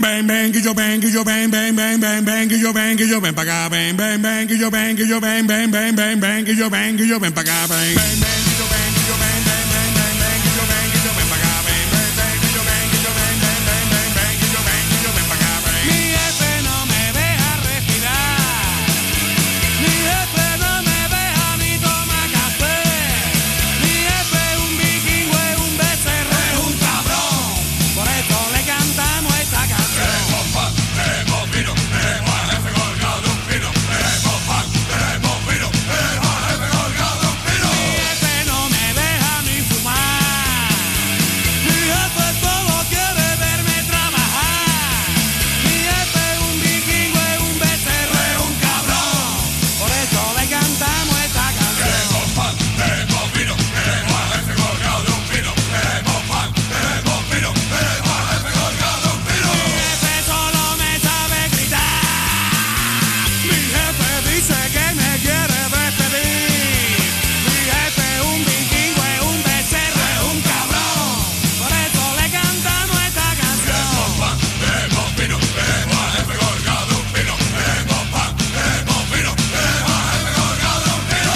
ven, ven, que yo ven, que yo ven, ven, ven, ven, ven, que yo ven para acá, ven, ven, ven, que yo ven, que yo ven, ven, ven, ven, ven, que yo ven para acá, ven, ven, ven, que yo ven, que yo ven, ven, ven, ven, ven, que yo ven para acá, ven, ven, ven, que yo ven, que yo ven, ven, ven, ven, ven, que yo ven para acá, ven. Mi jefe no me deja respirar, mi jefe no me deja ni tomar café, mi jefe es un vikingo, es un becerro, es un cabrón, por eso le cantamos esta canción. Queremos pan, queremos vino, queremos al jefe colgado de un pino, queremos pan, queremos vino, queremos al jefe colgado de un pino. Mi jefe no me deja ni fumar, mi jefe solo quiere verme trabajar, mi jefe es un vikingo, es un becerro, es un cabrón, por eso le cantamos esta canción. Queremos pan, queremos vino, queremos al jefe colgado de un pino, queremos pan, queremos vino, queremos al jefe colgado de un pino. Mi jefe solo me sabe gritar, mi jefe dice que me quiere despedir, mi jefe es un vikingo, es un becerro, es un cabrón, por eso le cantamos esta canción. Queremos pan, queremos vino, queremos al jefe colgado de un pino, queremos pan, queremos vino, queremos al jefe colgado de un pino.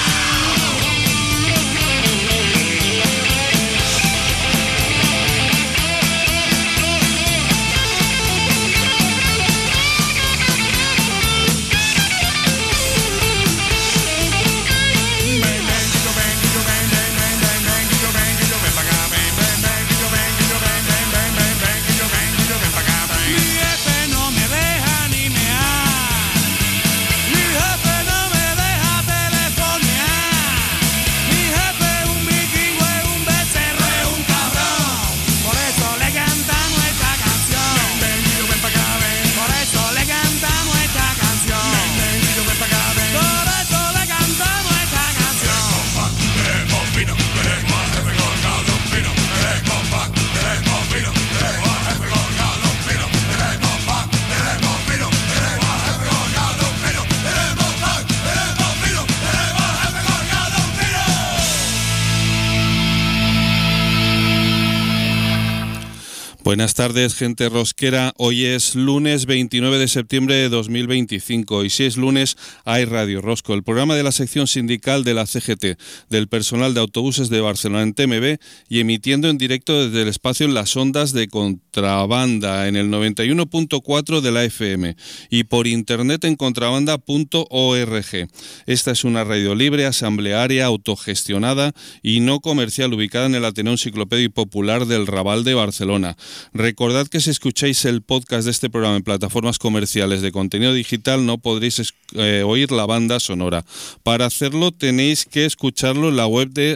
Mi jefe no me deja ni mear, mi jefe no me deja telefonear, mi jefe es un vikingo, es un becerro, es un cabrón, por eso le cantamos esta canción. Por eso le cantamos esta canción. Por eso le cantamos esta canción. Pan, queremos vino, queremos al jefe colgado de un pino, queremos pan, queremos vino, queremos al jefe colgado de un pino, queremos pan, queremos vino, queremos al jefe colgado de un pino, queremos pan, queremos vino, queremos al jefe colgado de un pino. Buenas tardes, gente rosquera. Hoy es lunes 29 de septiembre de 2025 y si es lunes hay Radio Rosco, el programa de la sección sindical de la CGT, del personal de autobuses de Barcelona en TMB y emitiendo en directo desde el espacio en las ondas de Contrabanda en el 91.4 de la FM y por internet en contrabanda.org. Esta es una radio libre, asamblearia, autogestionada y no comercial ubicada en el Ateneo Enciclopedia y Popular del Raval de Barcelona. Recordad que si escucháis el podcast de este programa en plataformas comerciales de contenido digital no podréis oír la banda sonora. Para hacerlo tenéis que escucharlo en la web de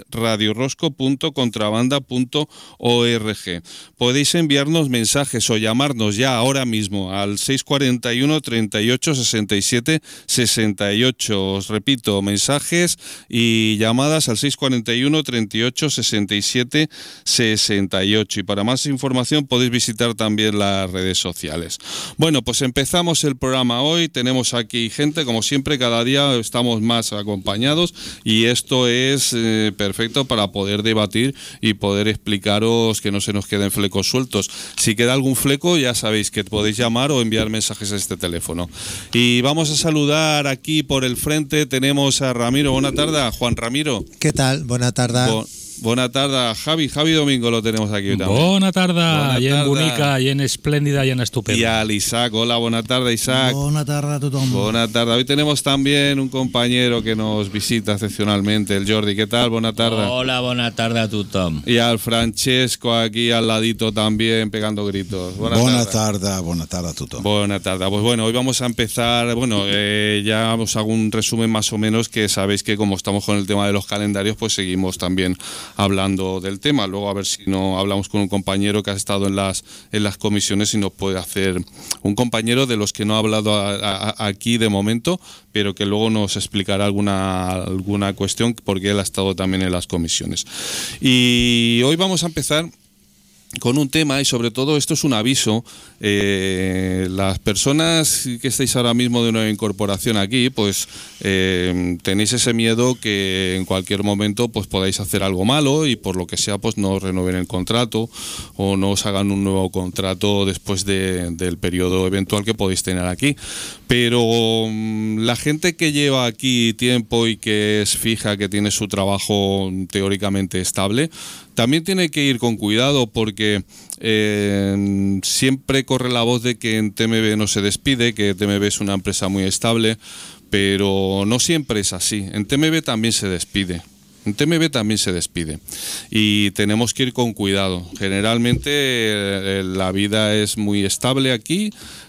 radiorosco.contrabanda.org. Podéis enviarnos mensajes o llamarnos ya ahora mismo al 641 38 67 68. Os repito, mensajes y llamadas al 641 38 67 68. Y para más información podéis visitar también las redes sociales. Bueno, pues empezamos el programa hoy. Tenemos aquí gente, como siempre, cada día estamos más acompañados y esto es perfecto para poder debatir y poder explicaros que no se nos queden flecos sueltos. Si queda algún fleco, ya sabéis que podéis llamar o enviar mensajes a este teléfono. Y vamos a saludar aquí por el frente, tenemos a Ramiro. Buena tarde, a Juan Ramiro. ¿Qué tal? Buena tarde. Buena tarde, Javi Domingo lo tenemos aquí también. Buena tarde, y en bonica, y en espléndida, y en estupenda. Y al Isaac, hola, buena tarde, Isaac. Buena tarde a tothom. Buena tarde. Hoy tenemos también un compañero que nos visita excepcionalmente, el Jordi. ¿Qué tal? Buena tarde. Hola, buena tarde a tothom. Y al Francesco aquí al ladito también pegando gritos. Buena tarde a tothom. Buena tarde. Pues bueno, hoy vamos a empezar, ya os hago un resumen más o menos, que sabéis que como estamos con el tema de los calendarios, pues seguimos también hablando del tema. Luego a ver si no hablamos con un compañero que ha estado en las comisiones y nos puede hacer, un compañero de los que no ha hablado aquí de momento, pero que luego nos explicará alguna cuestión porque él ha estado también en las comisiones. Y hoy vamos a empezar con un tema, y sobre todo esto es un aviso. Las personas que estáis ahora mismo de nueva incorporación aquí, pues tenéis ese miedo que en cualquier momento pues podáis hacer algo malo y por lo que sea pues no os renueven el contrato o no os hagan un nuevo contrato después del periodo eventual que podéis tener aquí. Pero la gente que lleva aquí tiempo y que es fija, que tiene su trabajo teóricamente estable, también tiene que ir con cuidado porque siempre corre la voz de que en TMB no se despide, que TMB es una empresa muy estable, pero no siempre es así. En TMB también se despide. Y tenemos que ir con cuidado. Generalmente la vida es muy estable aquí.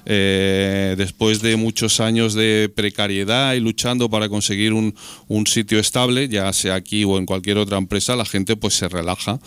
Después de muchos años de precariedad y luchando para conseguir un sitio estable, ya sea aquí o en cualquier otra empresa, la gente pues se relaja.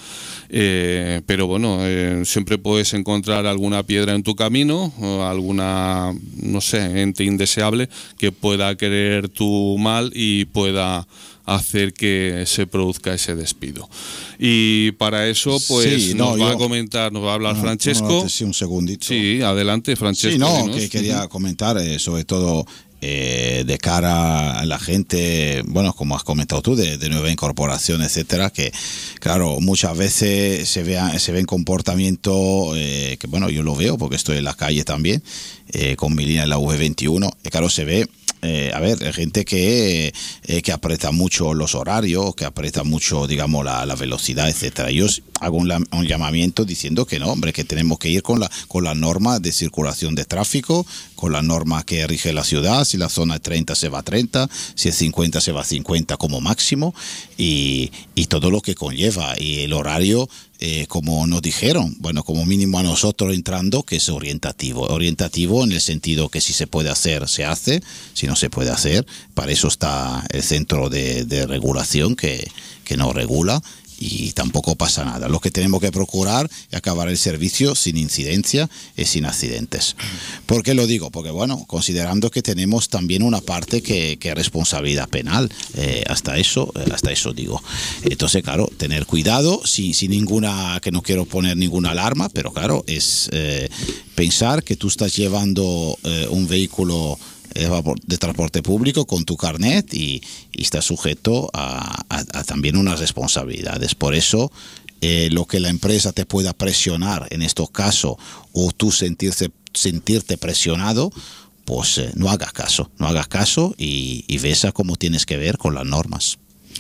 Pero bueno, siempre puedes encontrar alguna piedra en tu camino, o alguna, no sé, ente indeseable que pueda querer tu mal y pueda hacer que se produzca ese despido. Y para eso pues nos va a hablar Francesco. Sí, un segundito. Sí, adelante, Francesco. Sí, que quería comentar sobre todo de cara a la gente, bueno, como has comentado tú, de nueva incorporación, etcétera, que claro, muchas veces se ven comportamientos que bueno, yo lo veo porque estoy en la calle también, con mi línea en la V21, y claro, se ve gente que aprieta mucho los horarios, que aprieta mucho, digamos, la velocidad, etcétera. Yo hago un llamamiento diciendo que no, hombre, que tenemos que ir con la norma de circulación de tráfico, con la norma que rige la ciudad. Si la zona es 30 se va a 30, si es 50 se va a 50 como máximo, y todo lo que conlleva, y el horario, como nos dijeron, bueno, como mínimo a nosotros entrando, que es orientativo en el sentido que si se puede hacer, se hace, si no se puede hacer, para eso está el centro de regulación que nos regula, y tampoco pasa nada. Lo que tenemos que procurar es acabar el servicio sin incidencia y sin accidentes. ¿Por qué lo digo? Porque bueno, considerando que tenemos también una parte que es responsabilidad penal, hasta eso digo. Entonces, claro, tener cuidado, sin ninguna, que no quiero poner ninguna alarma, pero claro, es pensar que tú estás llevando un vehículo de transporte público con tu carnet y está sujeto a también unas responsabilidades. Por eso lo que la empresa te pueda presionar en estos casos, o tú sentirte presionado, pues no hagas caso y ves a cómo tienes que ver con las normas.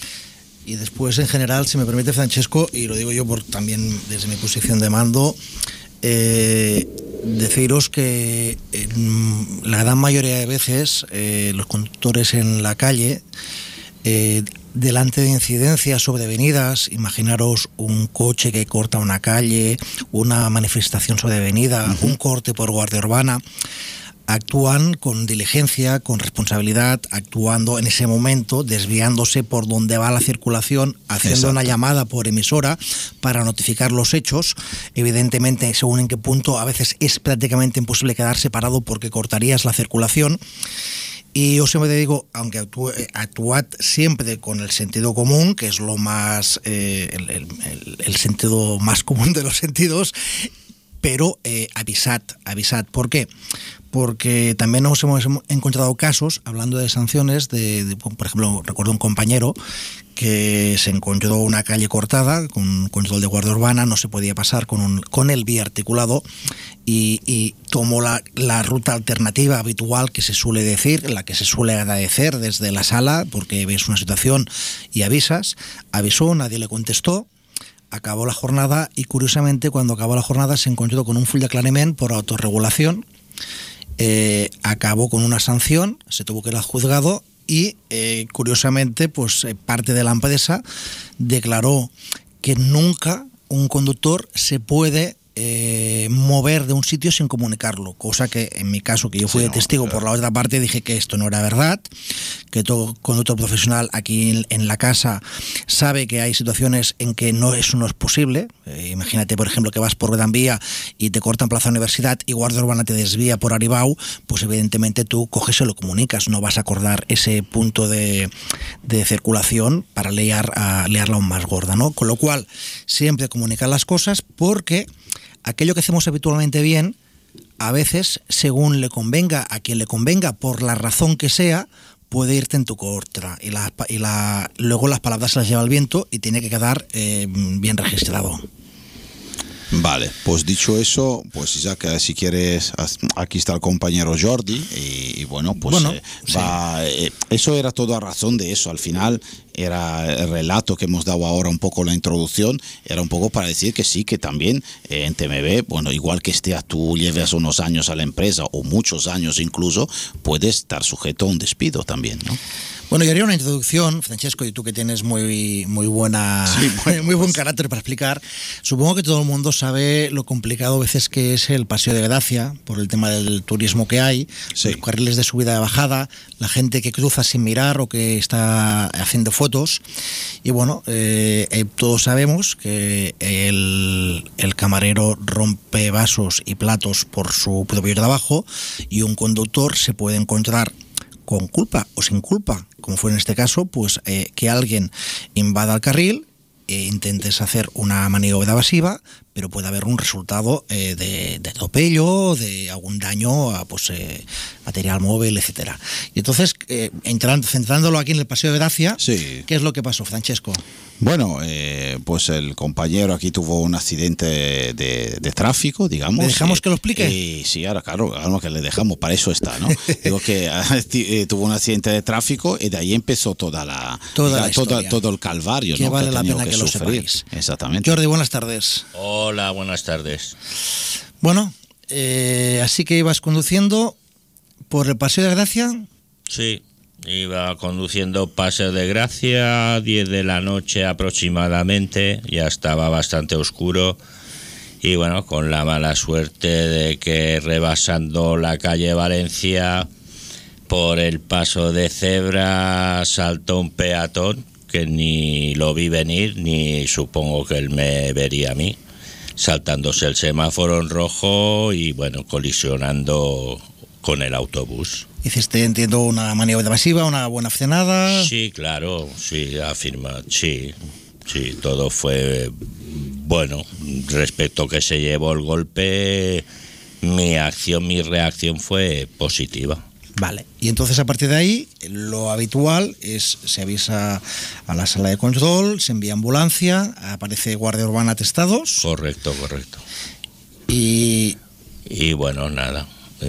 Y después, en general, si me permite, Francesco, y lo digo yo también desde mi posición de mando, deciros que la gran mayoría de veces los conductores en la calle, delante de incidencias sobre avenidas, imaginaros un coche que corta una calle, una manifestación sobre avenida, un corte por guardia urbana, actúan con diligencia, con responsabilidad, actuando en ese momento, desviándose por donde va la circulación, haciendo una llamada por emisora para notificar los hechos. Evidentemente, según en qué punto, a veces es prácticamente imposible quedarse parado porque cortarías la circulación. Y yo siempre te digo, aunque actuad siempre con el sentido común, que es lo más el sentido más común de los sentidos, pero avisad. ¿Por qué? Porque también nos hemos encontrado casos, hablando de sanciones, por ejemplo, recuerdo un compañero que se encontró una calle cortada con control de guardia urbana, no se podía pasar con el biarticulado y tomó la ruta alternativa habitual que se suele decir, la que se suele agradecer desde la sala, porque ves una situación y avisó, nadie le contestó. Acabó la jornada y, curiosamente, cuando acabó la jornada se encontró con un full de aclarament por autorregulación, acabó con una sanción, se tuvo que ir al juzgado y, curiosamente, pues parte de la empresa declaró que nunca un conductor se puede mover de un sitio sin comunicarlo, cosa que en mi caso, que yo fui testigo por la otra parte, dije que esto no era verdad, que todo conductor profesional aquí en la casa sabe que hay situaciones en que eso no es posible. Imagínate, por ejemplo, que vas por Gran Vía y te cortan Plaza Universidad y Guardia Urbana te desvía por Aribau, pues evidentemente tú coges y lo comunicas, no vas a acordar ese punto de circulación para liarla aún más gorda, ¿no? Con lo cual, siempre comunicar las cosas, porque aquello que hacemos habitualmente bien, a veces, según le convenga a quien le convenga, por la razón que sea, puede irte en tu contra. Y luego las palabras se las lleva el viento y tiene que quedar bien registrado. Vale, pues dicho eso, pues Isaac, si quieres, aquí está el compañero Jordi y bueno, pues eso era todo a razón de eso. Al final era el relato que hemos dado ahora, un poco la introducción, era un poco para decir que sí, que también en TMB, bueno, igual que tú lleves unos años a la empresa o muchos años incluso, puedes estar sujeto a un despido también, ¿no? Bueno, yo haría una introducción, Francesco, y tú que tienes muy buen carácter para explicar. Supongo que todo el mundo sabe lo complicado a veces que es el Paseo de Gracia, por el tema del turismo que hay, los carriles de subida y bajada, la gente que cruza sin mirar o que está haciendo fotos. Y bueno, todos sabemos que el camarero rompe vasos y platos por su propio trabajo y un conductor se puede encontrar con culpa o sin culpa, como fue en este caso, pues que alguien invada el carril e intentes hacer una maniobra evasiva, pero puede haber un resultado de atropello, de algún daño a material móvil, etcétera. Y entonces, centrándolo aquí en el Paseo de Gracia, ¿qué es lo que pasó, Francesco? Bueno, pues el compañero aquí tuvo un accidente de tráfico, digamos. ¿Le dejamos que lo explique? Sí, ahora claro que le dejamos, para eso está, ¿no? Digo que tuvo un accidente de tráfico y de ahí empezó toda la historia, todo el calvario, que ¿no? Vale que la pena que que lo sufrir. sepáis. Exactamente. Jordi, buenas tardes. Hola, buenas tardes. Bueno, así que ibas conduciendo por el Paseo de Gracia. Sí, iba conduciendo Paseo de Gracia, 10 de la noche aproximadamente, ya estaba bastante oscuro y bueno, con la mala suerte de que rebasando la calle Valencia por el paso de cebra saltó un peatón que ni lo vi venir ni supongo que él me vería a mí, saltándose el semáforo en rojo y bueno, colisionando con el autobús. Hiciste, entiendo, una maniobra evasiva, una buena frenada. Sí, claro, sí, afirma, sí, todo fue bueno. Respecto que se llevó el golpe, mi reacción fue positiva. Vale, y entonces a partir de ahí, lo habitual es, se avisa a la sala de control, se envía ambulancia, aparece Guardia Urbana atestados. Correcto. Y bueno, nada,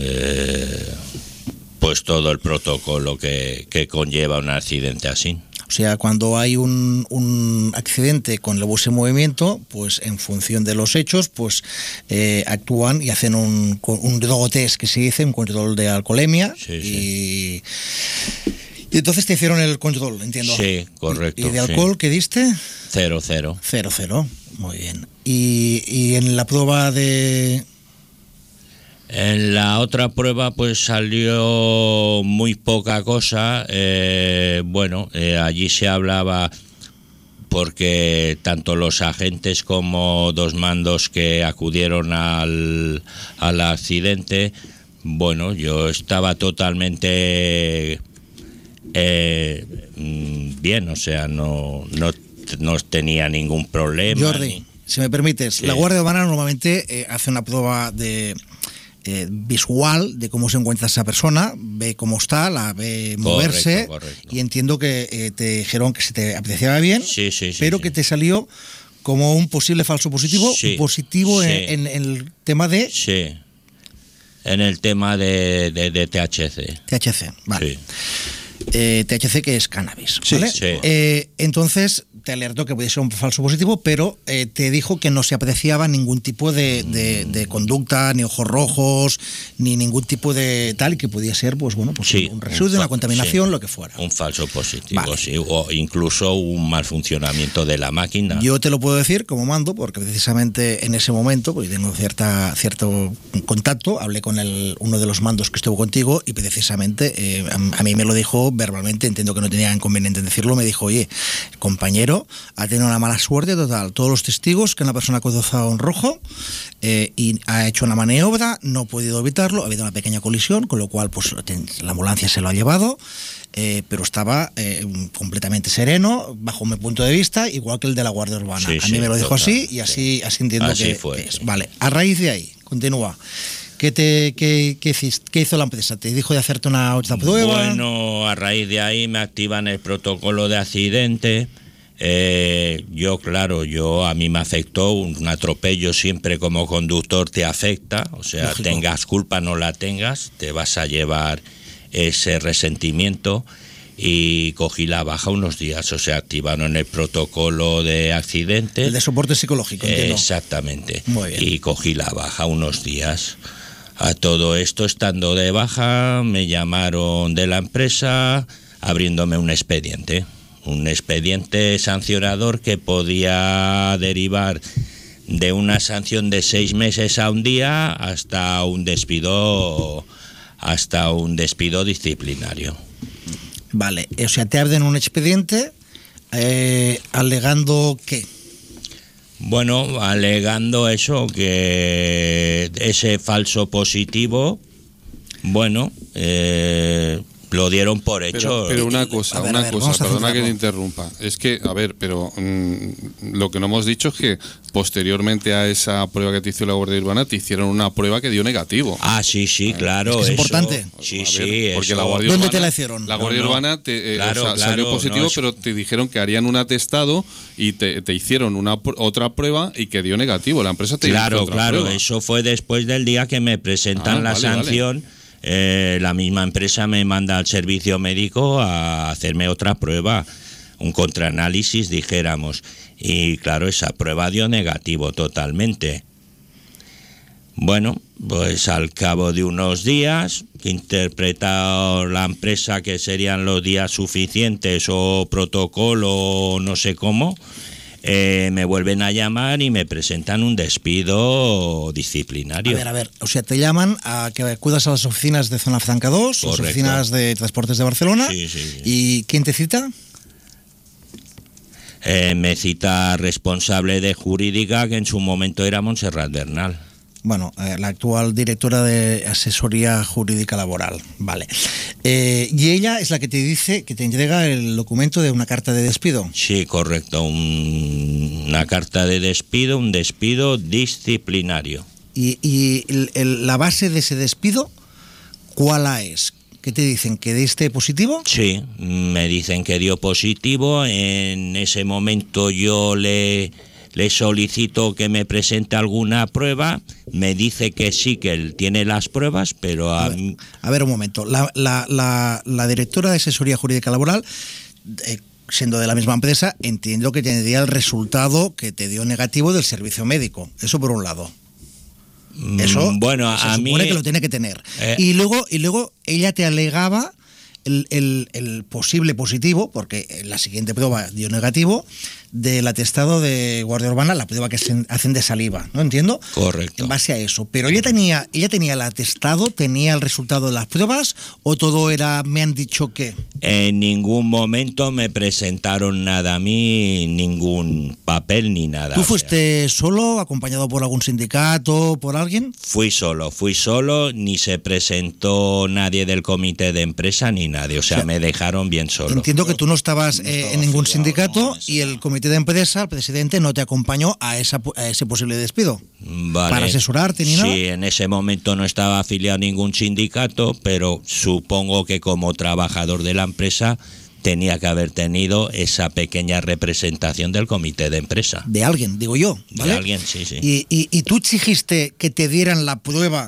pues todo el protocolo que conlleva un accidente así. O sea, cuando hay un accidente con el bus en movimiento, pues en función de los hechos, pues actúan y hacen un drogotest, que se dice, un control de alcoholemia. Sí. Y entonces te hicieron el control, entiendo. Sí, correcto. ¿Y de alcohol qué diste? 0. 0. Muy bien. Y en la prueba de... En la otra prueba pues salió muy poca cosa. Allí se hablaba, porque tanto los agentes como dos mandos que acudieron al accidente, bueno, yo estaba totalmente bien, o sea, no tenía ningún problema. Jordi, si me permites, sí. La Guardia Urbana normalmente hace una prueba de... visual de cómo se encuentra esa persona, ve cómo está, la ve moverse. Correcto. Y entiendo que te dijeron que se te apreciaba bien, sí, pero que te salió como un posible falso positivo, positivo en el tema de... Sí, en el tema de THC. THC, vale. Sí. THC, que es cannabis, ¿vale? Sí. Entonces, te alertó que podía ser un falso positivo, pero te dijo que no se apreciaba ningún tipo de conducta, ni ojos rojos, ni ningún tipo de tal, que podía ser, pues bueno, pues Sí, un residuo, una contaminación, sí, lo que fuera. un falso positivo, Vale. sí, o incluso un mal funcionamiento de la máquina. Yo te lo puedo decir como mando, porque precisamente en ese momento, pues tengo cierto contacto, hablé con uno de los mandos que estuvo contigo y precisamente a mí me lo dijo verbalmente, entiendo que no tenía inconveniente en decirlo, me dijo, oye, el compañero ha tenido una mala suerte total, todos los testigos que una persona ha cruzado en rojo y ha hecho una maniobra, no ha podido evitarlo, ha habido una pequeña colisión, con lo cual pues la ambulancia se lo ha llevado, pero estaba completamente sereno, bajo mi punto de vista, igual que el de la Guardia Urbana. Sí, A mí me lo dijo total, así y así entiendo Así que fue, es. sí. Vale, a raíz de ahí, continúa. ¿Qué hizo la empresa? ¿Te dijo de hacerte una otra prueba? Bueno, a raíz de ahí me activan el protocolo de accidente. A mí me afectó un atropello, siempre como conductor te afecta, o sea, Lógico. tengas culpa, no la tengas, te vas a llevar ese resentimiento, y cogí la baja unos días, o sea, activaron el protocolo de accidente. El de soporte psicológico, entiendo. Exactamente. Muy bien. Y cogí la baja unos días. A todo esto, estando de baja, me llamaron de la empresa abriéndome un expediente sancionador que podía derivar de una sanción de 6 meses a un día hasta un despido disciplinario. Vale, o sea, te abren un expediente alegando ¿qué? Bueno, alegando eso, que ese falso positivo, bueno, lo dieron por hecho. Pero una cosa, vamos a perdona que centrarlo. te interrumpa. Es que, a ver, pero lo que no hemos dicho es que posteriormente a esa prueba que te hizo la Guardia Urbana, te hicieron una prueba que dio negativo. Ah, sí, claro. Es que es eso, importante. Sí, A ver, sí. porque eso. la Guardia ¿Dónde Urbana, te la hicieron? La Guardia No, no. Urbana Claro, salió claro, positivo, no, es- pero te dijeron que harían un atestado y te hicieron otra prueba y que dio negativo. La empresa te hizo Claro, otra claro. prueba. Eso fue después del día que me presentan la vale, sanción. La misma empresa me manda al servicio médico a hacerme otra prueba, un contraanálisis, dijéramos. Y claro, esa prueba dio negativo totalmente. Bueno, pues al cabo de unos días, que interpreta la empresa que serían los días suficientes o protocolo o no sé cómo, me vuelven a llamar y me presentan un despido disciplinario. A ver, o sea, te llaman a que acudas a las oficinas de Zona Franca 2, las Correcto. oficinas de Transportes de Barcelona. Sí, sí. ¿Y quién te cita? Me cita responsable de jurídica, que en su momento era Montserrat Bernal. Bueno, la actual directora de Asesoría Jurídica Laboral, vale. Y ella es la que te dice, que te entrega el documento de una carta de despido. Sí, correcto, una carta de despido, un despido disciplinario. Y la base de ese despido, ¿cuál es? ¿Qué te dicen? ¿Que diste positivo? Sí, me dicen que dio positivo. En ese momento yo le solicito que me presente alguna prueba. Me dice que sí, que él tiene las pruebas, pero A ver, un momento. La directora de Asesoría Jurídica Laboral, siendo de la misma empresa, entiendo que tendría el resultado que te dio negativo del servicio médico. Eso por un lado. Eso bueno, se a supone mí que lo tiene que tener. Y luego ella te alegaba el posible positivo, porque la siguiente prueba dio negativo, del atestado de Guardia Urbana, la prueba que hacen de saliva, ¿no? Entiendo. Correcto. En base a eso. Pero ella tenía el atestado, tenía el resultado de las pruebas, o todo era, me han dicho que. En ningún momento me presentaron nada a mí, ningún papel ni nada. ¿Tú o sea, fuiste solo, acompañado por algún sindicato, por alguien? Fui solo, ni se presentó nadie del comité de empresa ni nadie, o sea, me dejaron bien solo. Entiendo que tú no estabas en ningún sindicato y el comité de empresa, el presidente, no te acompañó a ese posible despido. Vale. Para asesorarte ni nada. Sí, en ese momento no estaba afiliado a ningún sindicato, pero supongo que como trabajador de la empresa tenía que haber tenido esa pequeña representación del comité de empresa. De alguien, digo yo, ¿vale? De alguien, sí. Y tú exigiste que te dieran la prueba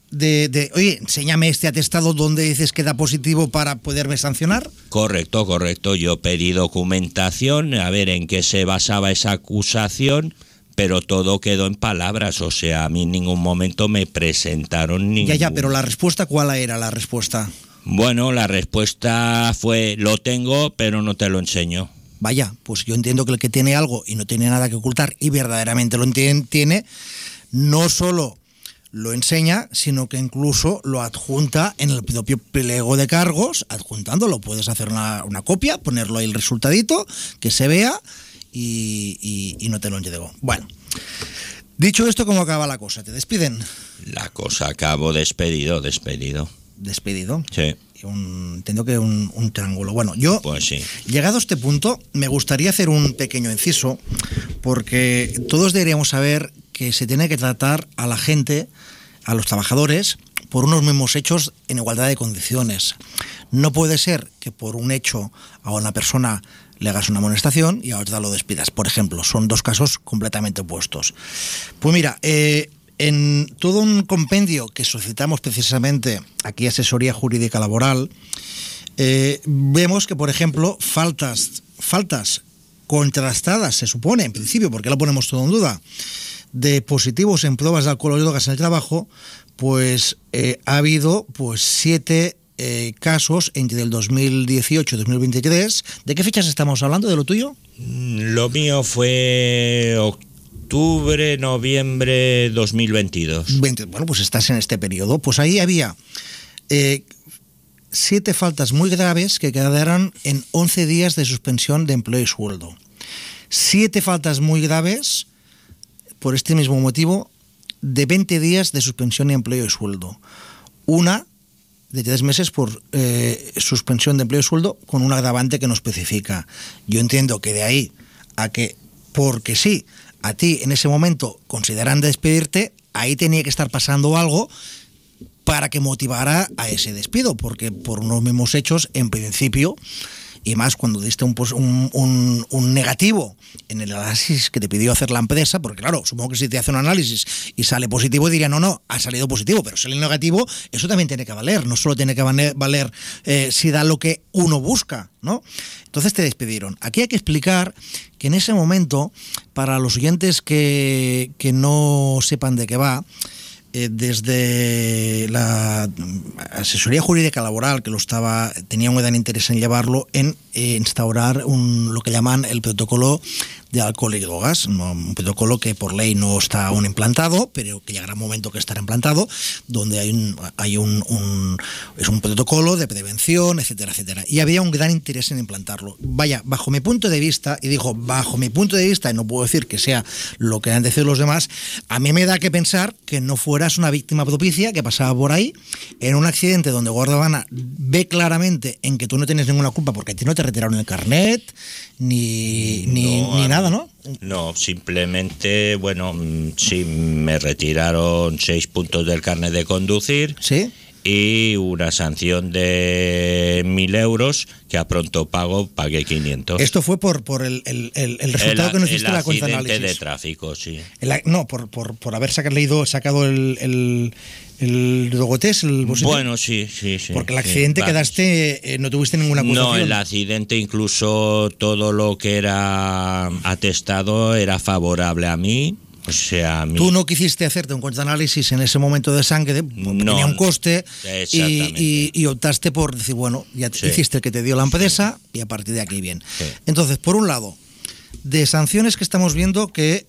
oye, enséñame este atestado donde dices que da positivo para poderme sancionar. Correcto. Yo pedí documentación, a ver en qué se basaba esa acusación, pero todo quedó en palabras, o sea, a mí en ningún momento me presentaron ningún... Ya, pero la respuesta, ¿cuál era la respuesta? Bueno, la respuesta fue, lo tengo, pero no te lo enseño. Vaya, pues yo entiendo que el que tiene algo y no tiene nada que ocultar y verdaderamente lo tiene, no solo lo enseña, sino que incluso lo adjunta en el propio pliego de cargos, adjuntándolo. Puedes hacer una copia, ponerlo ahí el resultadito, que se vea y no te lo entregó. Bueno, dicho esto, ¿cómo acaba la cosa? ¿Te despiden? La cosa acabó despedido. ¿Despedido? Sí. Entiendo que un triángulo. Bueno, yo, pues sí. Llegado a este punto, me gustaría hacer un pequeño inciso, porque todos deberíamos saber que se tiene que tratar a la gente, a los trabajadores, por unos mismos hechos en igualdad de condiciones. No puede ser que por un hecho a una persona le hagas una amonestación y a otra lo despidas. Por ejemplo, son dos casos completamente opuestos. Pues mira, en todo un compendio que solicitamos precisamente aquí, Asesoría Jurídica Laboral, vemos que, por ejemplo, faltas contrastadas, se supone, en principio, porque lo ponemos todo en duda, de positivos en pruebas de alcohol y drogas en el trabajo, pues ha habido 7 casos entre el 2018 y 2023. ¿De qué fechas estamos hablando? ¿De lo tuyo? Lo mío fue octubre, noviembre 2022. Bueno, pues estás en este periodo. Pues ahí había 7 faltas muy graves que quedaron en 11 días de suspensión de empleo y sueldo. 7 faltas muy graves, por este mismo motivo, de 20 días de suspensión de empleo y sueldo. Una de 3 meses por suspensión de empleo y sueldo con un agravante que no especifica. Yo entiendo que de ahí a que, porque sí, a ti en ese momento consideran despedirte, ahí tenía que estar pasando algo para que motivara a ese despido, porque por unos mismos hechos, en principio, y más cuando diste un negativo en el análisis que te pidió hacer la empresa, porque claro, supongo que si te hace un análisis y sale positivo, diría, no, ha salido positivo, pero sale negativo, eso también tiene que valer, no solo tiene que valer si da lo que uno busca, ¿no? Entonces te despidieron. Aquí hay que explicar que en ese momento, para los oyentes que no sepan de qué va, desde la Asesoría Jurídica Laboral, que tenía un gran interés en llevarlo, en instaurar lo que llaman el protocolo de alcohol y drogas, un protocolo que por ley no está aún implantado, pero que llegará un momento que estará implantado, donde es un protocolo de prevención, etcétera, etcétera. Y había un gran interés en implantarlo. Vaya, bajo mi punto de vista, y no puedo decir que sea lo que han de decir los demás, a mí me da que pensar que no fueras una víctima propicia que pasaba por ahí en un accidente donde Guardia Urbana ve claramente en que tú no tienes ninguna culpa porque a ti no te retiraron el carnet ni nada, ¿no? No, simplemente, bueno, sí, me retiraron 6 puntos del carnet de conducir. ¿Sí? Y una sanción de 1.000 euros que a pronto pago pagué 500. Esto fue por el resultado que nos hiciste la cuenta de análisis. El accidente de tráfico, sí. Por haber sacado el drogotest, el positivo. Bueno, sí. Porque el accidente quedaste, no tuviste ninguna acusación. No, el accidente, incluso todo lo que era atestado era favorable a mí. O sea, tú no quisiste hacerte un contraanálisis en ese momento de sangre, porque tenía un coste, y optaste por decir, bueno, ya hiciste el que te dio la empresa y a partir de aquí bien. Sí. Entonces, por un lado, de sanciones que estamos viendo que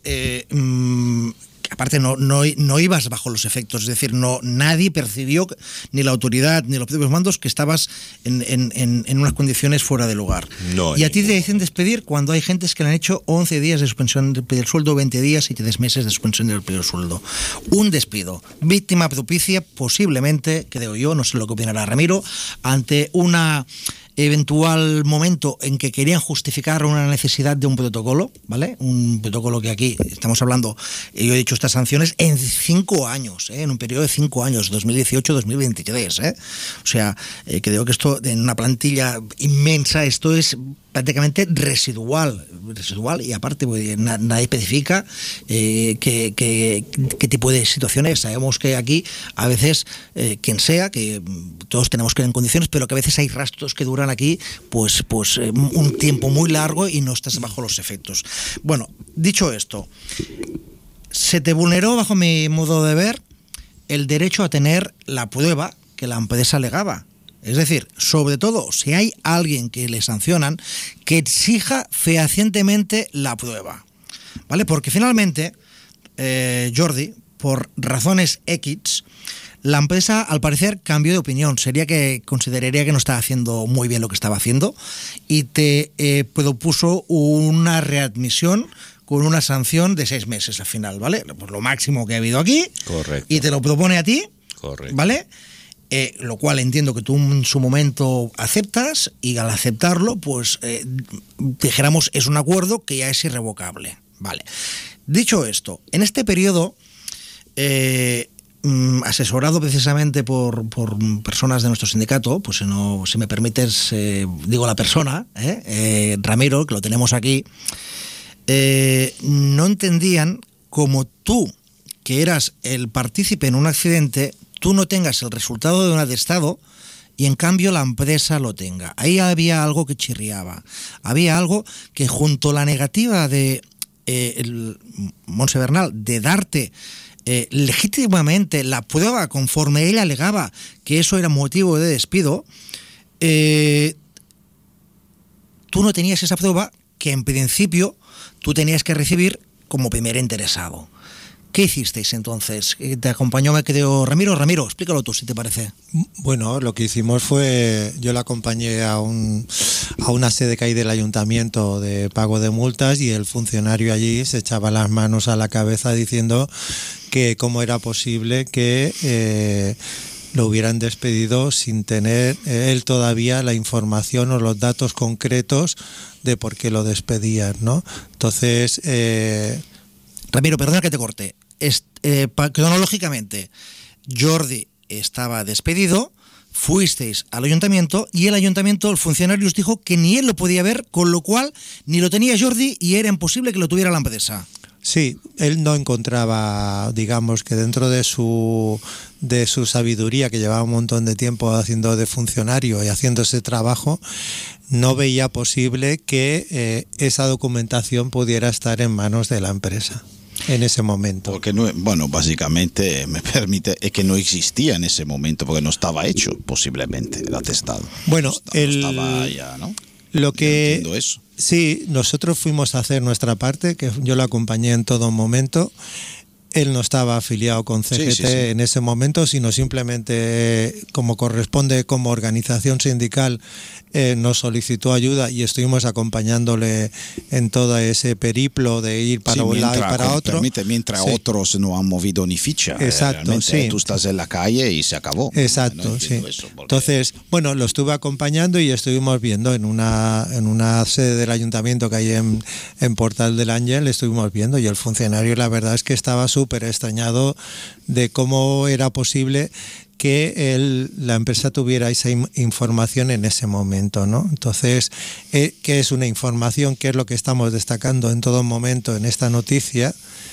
aparte no ibas bajo los efectos, es decir, nadie percibió, ni la autoridad ni los propios mandos, que estabas en unas condiciones fuera de lugar. Y a ti te dicen despedir cuando hay gentes que le han hecho 11 días de suspensión del sueldo, 20 días y 3 meses de suspensión del sueldo. Un despido. Víctima propicia, posiblemente, creo yo, no sé lo que opinará Ramiro, ante una eventual momento en que querían justificar una necesidad de un protocolo, ¿vale? Un protocolo que aquí estamos hablando, yo he dicho estas sanciones en 5 años, en un periodo de 5 años, 2018-2023, O sea, creo que esto en una plantilla inmensa, esto es prácticamente residual y aparte pues, nadie especifica qué tipo de situaciones. Sabemos que aquí a veces quien sea, que todos tenemos que ir en condiciones, pero que a veces hay rastros que duran aquí pues un tiempo muy largo y no estás bajo los efectos. Bueno, dicho esto, se te vulneró, bajo mi modo de ver, el derecho a tener la prueba que la empresa alegaba. Es decir, sobre todo, si hay alguien que le sancionan, que exija fehacientemente la prueba, ¿vale? Porque finalmente, Jordi, por razones X, la empresa al parecer cambió de opinión. Consideraría que no estaba haciendo muy bien lo que estaba haciendo y te propuso una readmisión con una sanción de 6 meses al final, ¿vale? Pues lo máximo que ha habido aquí. Correcto. Y te lo propone a ti. Correcto. ¿Vale? Lo cual entiendo que tú en su momento aceptas, y al aceptarlo, pues dijéramos, es un acuerdo que ya es irrevocable. Vale. Dicho esto, en este periodo, asesorado precisamente por personas de nuestro sindicato, pues si me permites, digo la persona, Ramiro, que lo tenemos aquí, no entendían como tú, que eras el partícipe en un accidente, tú no tengas el resultado de un atestado y en cambio la empresa lo tenga. Ahí había algo que chirriaba. Había algo que, junto a la negativa de Montse Bernal de darte legítimamente la prueba conforme ella alegaba que eso era motivo de despido, tú no tenías esa prueba que en principio tú tenías que recibir como primer interesado. ¿Qué hicisteis entonces? Te acompañó, me creo, Ramiro. Ramiro, explícalo tú, si te parece. Bueno, lo que hicimos fue, yo la acompañé a una sede que hay del ayuntamiento de pago de multas, y el funcionario allí se echaba las manos a la cabeza diciendo que cómo era posible que lo hubieran despedido sin tener él todavía la información o los datos concretos de por qué lo despedían, ¿no? Entonces... Ramiro, perdona que te corte. Cronológicamente, Jordi estaba despedido, fuisteis al ayuntamiento y el ayuntamiento, el funcionario os dijo que ni él lo podía ver, con lo cual ni lo tenía Jordi y era imposible que lo tuviera la empresa. Sí, él no encontraba, digamos, que dentro de su sabiduría, que llevaba un montón de tiempo haciendo de funcionario y haciendo ese trabajo, no veía posible que esa documentación pudiera estar en manos de la empresa en ese momento. Porque no, bueno, básicamente, me permite, es que no existía en ese momento, porque no estaba hecho posiblemente el atestado. Bueno, no estaba ya, ¿no? Lo que entiendo eso. Sí, nosotros fuimos a hacer nuestra parte, que yo lo acompañé en todo momento. Él no estaba afiliado con CGT en ese momento, sino simplemente, como corresponde como organización sindical, nos solicitó ayuda y estuvimos acompañándole en todo ese periplo de ir para un lado y para otro. Mientras otros no han movido ni ficha. Exacto, sí. Tú estás en la calle y se acabó. Exacto, no sí. Eso, entonces, bueno, lo estuve acompañando y estuvimos viendo en una sede del ayuntamiento que hay en Portal del Ángel, estuvimos viendo, y el funcionario, la verdad es que estaba súper extrañado de cómo era posible que la empresa tuviera esa información en ese momento, ¿no? Entonces, ¿qué es una información? ¿Qué es lo que estamos destacando en todo momento en esta noticia?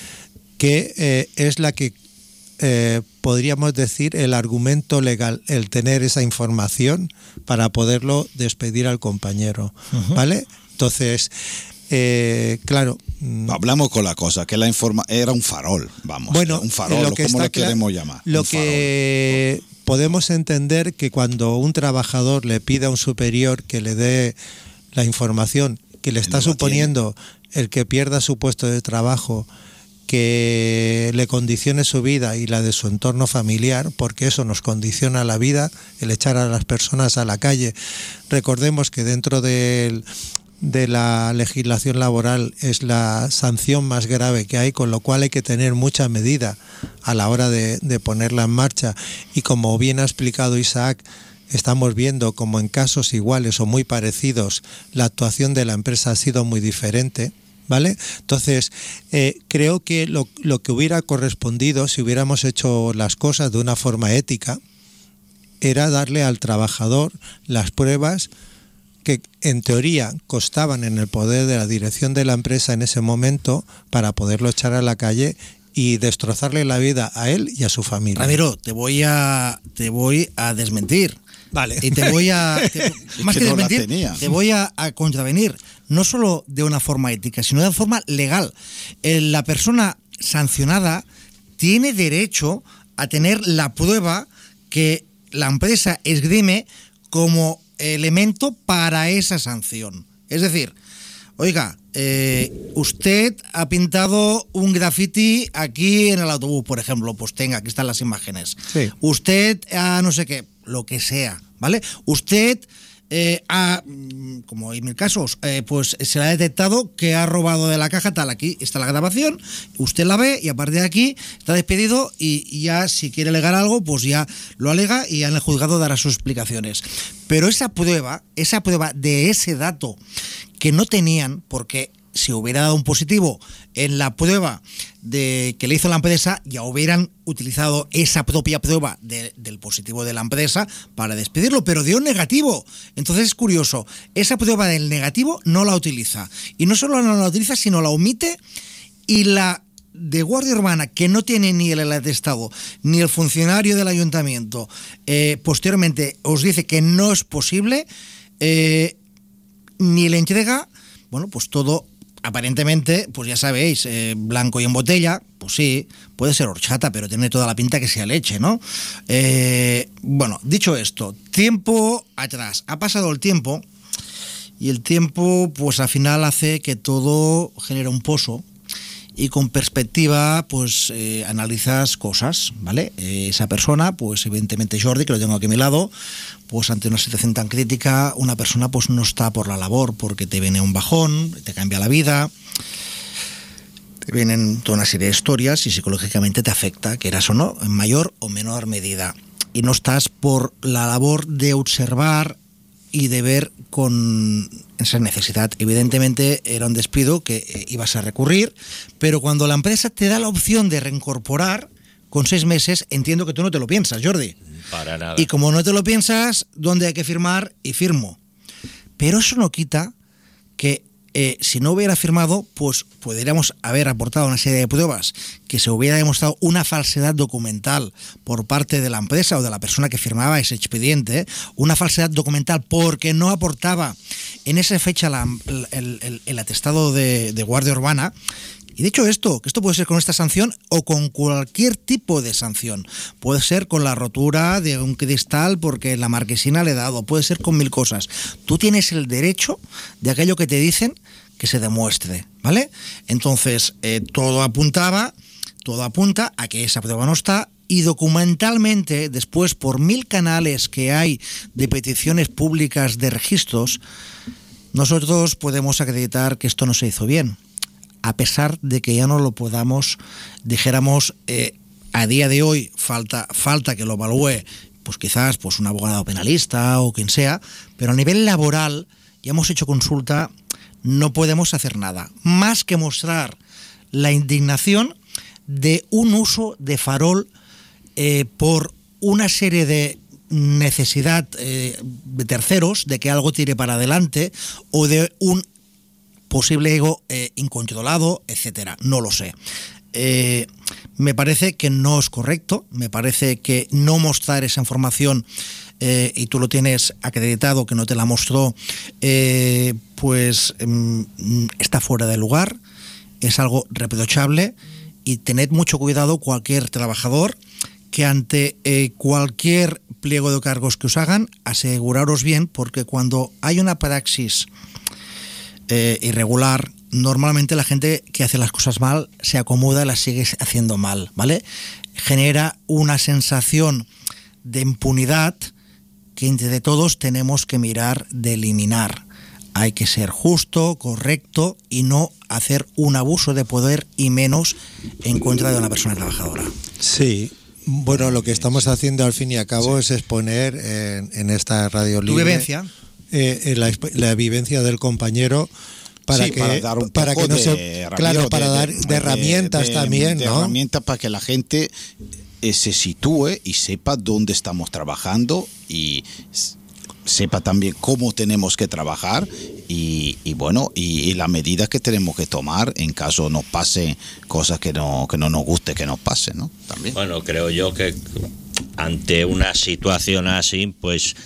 Que es la que podríamos decir el argumento legal, el tener esa información para poderlo despedir al compañero, ¿vale? Entonces, claro. Hablamos con la cosa, que era un farol, vamos. Bueno, un farol, ¿cómo lo queremos llamar? Lo que podemos entender, que cuando un trabajador le pide a un superior que le dé la información que le está suponiendo el que pierda su puesto de trabajo, que le condicione su vida y la de su entorno familiar, porque eso nos condiciona la vida, el echar a las personas a la calle. Recordemos que dentro de la legislación laboral es la sanción más grave que hay, con lo cual hay que tener mucha medida a la hora de ponerla en marcha. Y como bien ha explicado Isaac, estamos viendo como en casos iguales o muy parecidos la actuación de la empresa ha sido muy diferente, ¿vale? Entonces, creo que lo que hubiera correspondido, si hubiéramos hecho las cosas de una forma ética, era darle al trabajador las pruebas que en teoría costaban en el poder de la dirección de la empresa en ese momento para poderlo echar a la calle y destrozarle la vida a él y a su familia. Ramiro, te voy a desmentir. Vale. Y te voy a... más que no la desmentir, tenía. te voy a contravenir. No solo de una forma ética, sino de una forma legal. La persona sancionada tiene derecho a tener la prueba que la empresa esgrime como elemento para esa sanción. Es decir, oiga, usted ha pintado un graffiti aquí en el autobús, por ejemplo, pues tenga, aquí están las imágenes. Sí. Usted no sé qué, lo que sea, ¿vale? Usted como en mil casos, pues se le ha detectado que ha robado de la caja tal, aquí está la grabación, usted la ve y a partir de aquí está despedido y ya si quiere alegar algo, pues ya lo alega y ya en el juzgado dará sus explicaciones. Pero esa prueba de ese dato que no tenían, porque si hubiera dado un positivo en la prueba de que le hizo la empresa, ya hubieran utilizado esa propia prueba del positivo de la empresa para despedirlo, pero dio negativo. Entonces es curioso, esa prueba del negativo no la utiliza. Y no solo no la utiliza, sino la omite, y la de Guardia Urbana, que no tiene ni el atestado, ni el funcionario del ayuntamiento, posteriormente os dice que no es posible, ni le entrega, bueno, pues todo... Aparentemente, pues ya sabéis, blanco y en botella, pues sí, puede ser horchata, pero tiene toda la pinta que sea leche, ¿no? Bueno, dicho esto, tiempo atrás, ha pasado el tiempo y el tiempo pues al final hace que todo genere un pozo y con perspectiva pues analizas cosas, ¿vale? Esa persona, pues evidentemente Jordi, que lo tengo aquí a mi lado, pues ante una situación tan crítica, una persona pues no está por la labor porque te viene un bajón, te cambia la vida, te vienen toda una serie de historias y psicológicamente te afecta, quieras o no, en mayor o menor medida. Y no estás por la labor de observar y de ver con esa necesidad. Evidentemente era un despido que ibas a recurrir, pero cuando la empresa te da la opción de reincorporar con 6 meses, entiendo que tú no te lo piensas, Jordi. Para nada. Y como no te lo piensas, ¿dónde hay que firmar? Y firmo. Pero eso no quita que si no hubiera firmado, pues podríamos haber aportado una serie de pruebas que se hubiera demostrado una falsedad documental por parte de la empresa o de la persona que firmaba ese expediente, una falsedad documental porque no aportaba en esa fecha el atestado de Guardia Urbana. Y de hecho que esto puede ser con esta sanción o con cualquier tipo de sanción. Puede ser con la rotura de un cristal porque la marquesina le ha dado, puede ser con 1000 cosas. Tú tienes el derecho de aquello que te dicen que se demuestre, ¿vale? Entonces, todo apunta a que esa prueba no está, y documentalmente, después, por 1000 canales que hay de peticiones públicas de registros, nosotros podemos acreditar que esto no se hizo bien. A pesar de que ya no lo podamos, dijéramos, a día de hoy falta que lo evalúe, pues quizás pues un abogado penalista o quien sea, pero a nivel laboral ya hemos hecho consulta, no podemos hacer nada, más que mostrar la indignación de un uso de farol por una serie de necesidad de terceros, de que algo tire para adelante, o de un posible ego incontrolado, etcétera. No lo sé. Me parece que no es correcto, me parece que no mostrar esa información, y tú lo tienes acreditado que no te la mostró, pues está fuera de lugar, es algo reprochable, y tened mucho cuidado cualquier trabajador que ante cualquier pliego de cargos que os hagan, aseguraros bien, porque cuando hay una praxis irregular, normalmente la gente que hace las cosas mal se acomoda y las sigue haciendo mal, ¿vale? Genera una sensación de impunidad que entre todos tenemos que mirar de eliminar. Hay que ser justo, correcto y no hacer un abuso de poder, y menos en contra de una persona trabajadora. Sí. Bueno, lo que estamos haciendo al fin y al cabo es exponer en esta radio libre tu vivencia, la vivencia del compañero para dar un para poco que no de claro, para dar herramientas también, de ¿no? Herramientas para que la gente se sitúe y sepa dónde estamos trabajando y sepa también cómo tenemos que trabajar y bueno, y la medida que tenemos que tomar en caso nos pasen cosas que no nos guste que nos pasen, ¿no? También. Bueno, creo yo que ante una situación así, pues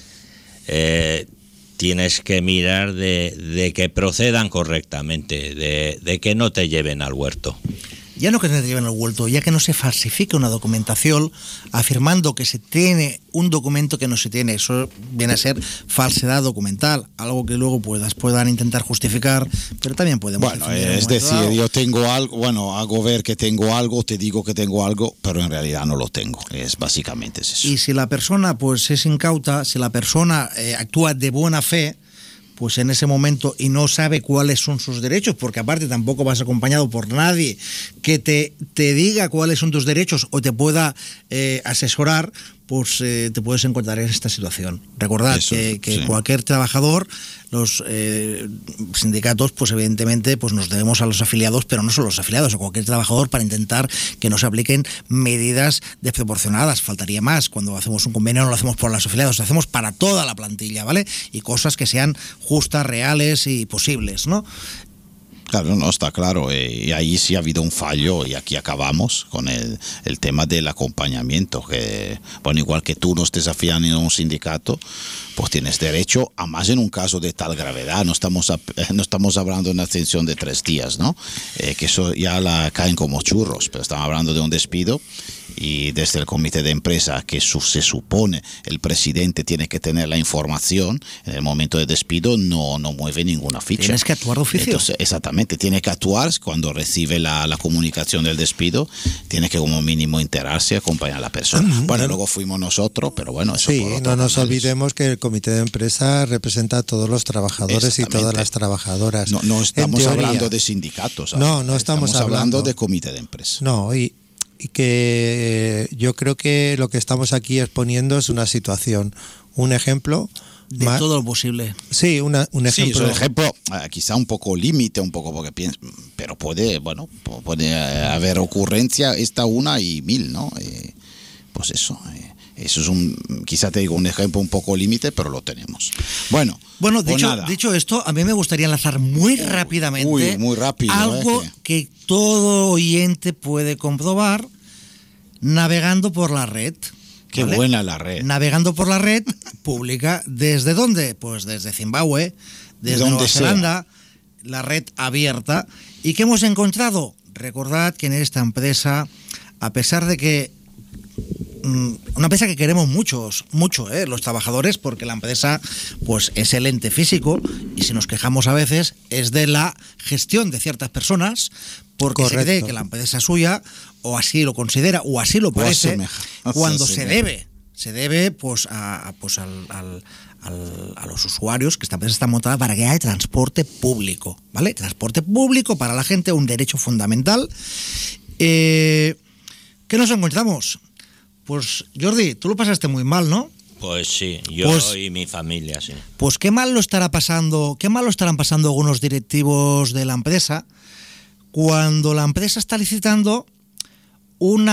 tienes que mirar de que procedan correctamente, de que no te lleven al huerto. Ya no que se te lleven al huerto, ya que no se falsifique una documentación afirmando que se tiene un documento que no se tiene. Eso viene a ser falsedad documental, algo que luego puedan intentar justificar, pero también podemos... Bueno, es decir, yo tengo algo, bueno, hago ver que tengo algo, te digo que tengo algo, pero en realidad no lo tengo. Básicamente es eso. Y si la persona pues es incauta, si la persona actúa de buena fe, pues en ese momento y no sabe cuáles son sus derechos, porque aparte tampoco vas acompañado por nadie que te diga cuáles son tus derechos o te pueda asesorar, pues te puedes encontrar en esta situación. Recordad que sí, cualquier trabajador, los sindicatos, pues evidentemente pues nos debemos a los afiliados, pero no solo los afiliados, a cualquier trabajador, para intentar que no se apliquen medidas desproporcionadas. Faltaría más. Cuando hacemos un convenio no lo hacemos por los afiliados, lo hacemos para toda la plantilla, ¿vale? Y cosas que sean justas, reales y posibles, ¿no? Claro, no, está claro, y ahí sí ha habido un fallo y aquí acabamos con el tema del acompañamiento, que bueno, igual que tú no estés afiliado a un sindicato, pues tienes derecho a más en un caso de tal gravedad. No estamos hablando de una extensión de 3 días, ¿no? Que eso ya la caen como churros, pero estamos hablando de un despido y desde el comité de empresa, que se supone el presidente tiene que tener la información en el momento de despido, no mueve ninguna ficha. Tienes que actuar de oficio. Entonces, exactamente, tiene que actuar cuando recibe la comunicación del despido, tiene que como mínimo enterarse, acompañar a la persona. Bueno, luego fuimos nosotros, pero bueno, eso sí, no nos olvidemos que el comité de empresa representa a todos los trabajadores y todas las trabajadoras. No estamos hablando de sindicatos. No estamos hablando de comité de empresa. No, y que yo creo que lo que estamos aquí exponiendo es una situación, un ejemplo de todo lo posible. Sí, un ejemplo. Sí, es un ejemplo quizá un poco límite, un poco porque pienso, pero puede haber ocurrencia esta una y 1000, ¿no? Pues eso es quizá te digo un ejemplo un poco límite, pero lo tenemos. Bueno, dicho esto, a mí me gustaría lanzar muy rápidamente muy rápido, algo que todo oyente puede comprobar navegando por la red. Qué ¿vale? Buena la red. Navegando por la red pública. ¿Desde dónde? Pues desde Zimbabue, desde Nueva Zelanda, la red abierta. ¿Y qué hemos encontrado? Recordad que en esta empresa, a pesar de que una empresa que queremos mucho, los trabajadores, porque la empresa pues es el ente físico, y si nos quejamos a veces es de la gestión de ciertas personas, porque se cree que la empresa es suya, o así lo considera, o así lo parece, cuando se debe pues a los usuarios, que esta empresa está montada para que haya transporte público, ¿vale? Transporte público para la gente, un derecho fundamental. ¿Qué nos encontramos? Pues Jordi, tú lo pasaste muy mal, ¿no? Pues sí, yo y mi familia, sí. Pues qué mal lo estarán pasando algunos directivos de la empresa cuando la empresa está licitando un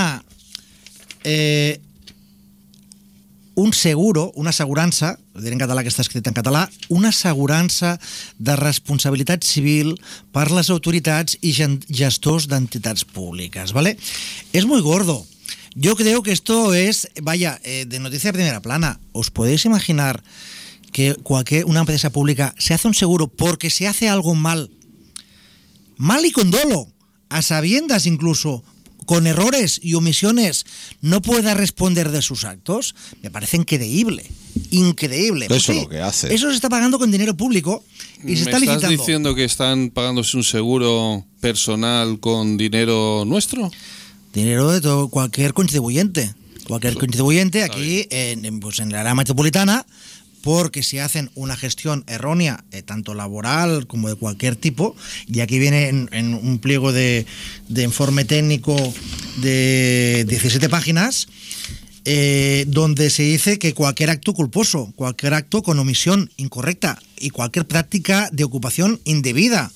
seguro, una assegurança, ho diré en català que està escrit en català, una assegurança de responsabilitat civil per les autoritats i gestors d'entitats públiques, ¿vale? Es muy gordo. Yo creo que esto es, de noticia de primera plana. ¿Os podéis imaginar que una empresa pública se hace un seguro porque se hace algo mal y con dolo, a sabiendas incluso, con errores y omisiones, no pueda responder de sus actos? Me parece increíble. Eso pues es lo que hace. Eso se está pagando con dinero público y se está licitando. ¿Me estás diciendo que están pagándose un seguro personal con dinero nuestro? Dinero de todo, cualquier contribuyente. Cualquier contribuyente aquí en la área metropolitana, porque si hacen una gestión errónea, tanto laboral como de cualquier tipo, y aquí viene en un pliego de informe técnico de 17 páginas, donde se dice que cualquier acto culposo, cualquier acto con omisión incorrecta y cualquier práctica de ocupación indebida,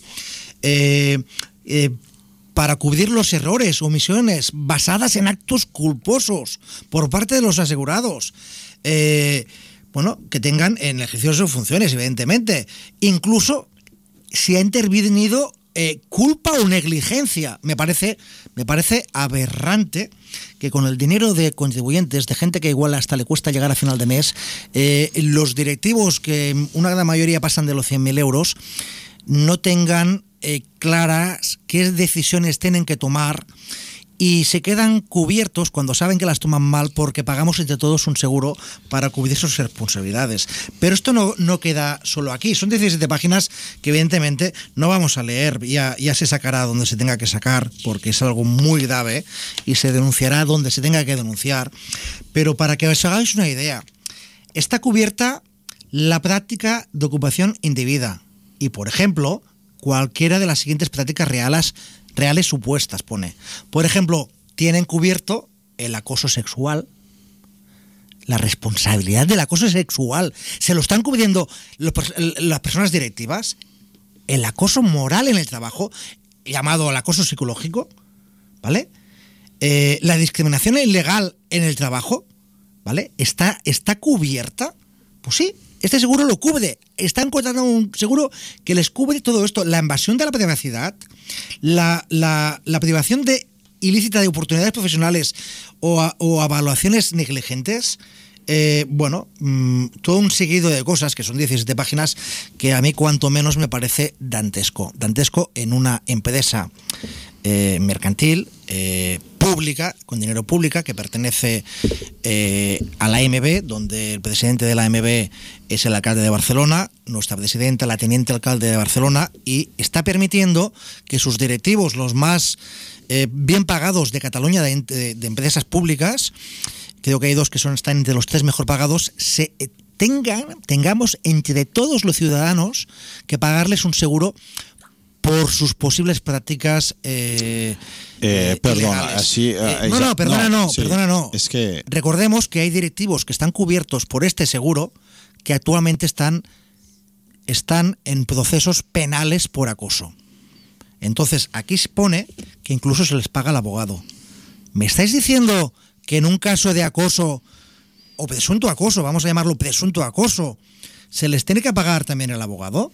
para cubrir los errores o omisiones basadas en actos culposos por parte de los asegurados, bueno, que tengan en el ejercicio de sus funciones, evidentemente. Incluso si ha intervenido culpa o negligencia. Me parece aberrante que con el dinero de contribuyentes, de gente que igual hasta le cuesta llegar a final de mes, los directivos, que una gran mayoría pasan de los 100.000 euros, no tengan claras qué decisiones tienen que tomar y se quedan cubiertos cuando saben que las toman mal, porque pagamos entre todos un seguro para cubrir sus responsabilidades. Pero esto no queda solo aquí. Son 17 páginas que evidentemente no vamos a leer. Ya se sacará donde se tenga que sacar, porque es algo muy grave, y se denunciará donde se tenga que denunciar. Pero para que os hagáis una idea, está cubierta la práctica de ocupación indebida. Y, por ejemplo, cualquiera de las siguientes prácticas reales supuestas, pone. Por ejemplo, tienen cubierto el acoso sexual, la responsabilidad del acoso sexual. Se lo están cubriendo las personas directivas. El acoso moral en el trabajo, llamado el acoso psicológico, ¿vale? La discriminación ilegal en el trabajo, ¿vale? ¿Está cubierta? Pues sí. Este seguro lo cubre. Están contratando un seguro que les cubre todo esto. La invasión de la privacidad, la privación ilícita de oportunidades profesionales o evaluaciones negligentes. Todo un seguido de cosas, que son 17 páginas, que a mí cuanto menos me parece dantesco. Dantesco en una empresa mercantil, pública, con dinero pública, que pertenece a la AMB, donde el presidente de la AMB es el alcalde de Barcelona, nuestra presidenta, la teniente alcalde de Barcelona, y está permitiendo que sus directivos, los más bien pagados de Cataluña, de empresas públicas, creo que hay dos que están entre los 3 mejor pagados, tengamos entre todos los ciudadanos que pagarles un seguro por sus posibles prácticas perdona, así... perdona. Es que... Recordemos que hay directivos que están cubiertos por este seguro, que actualmente están en procesos penales por acoso. Entonces, aquí se pone que incluso se les paga al abogado. ¿Me estáis diciendo que en un caso de acoso, o presunto acoso, vamos a llamarlo presunto acoso, se les tiene que pagar también al abogado?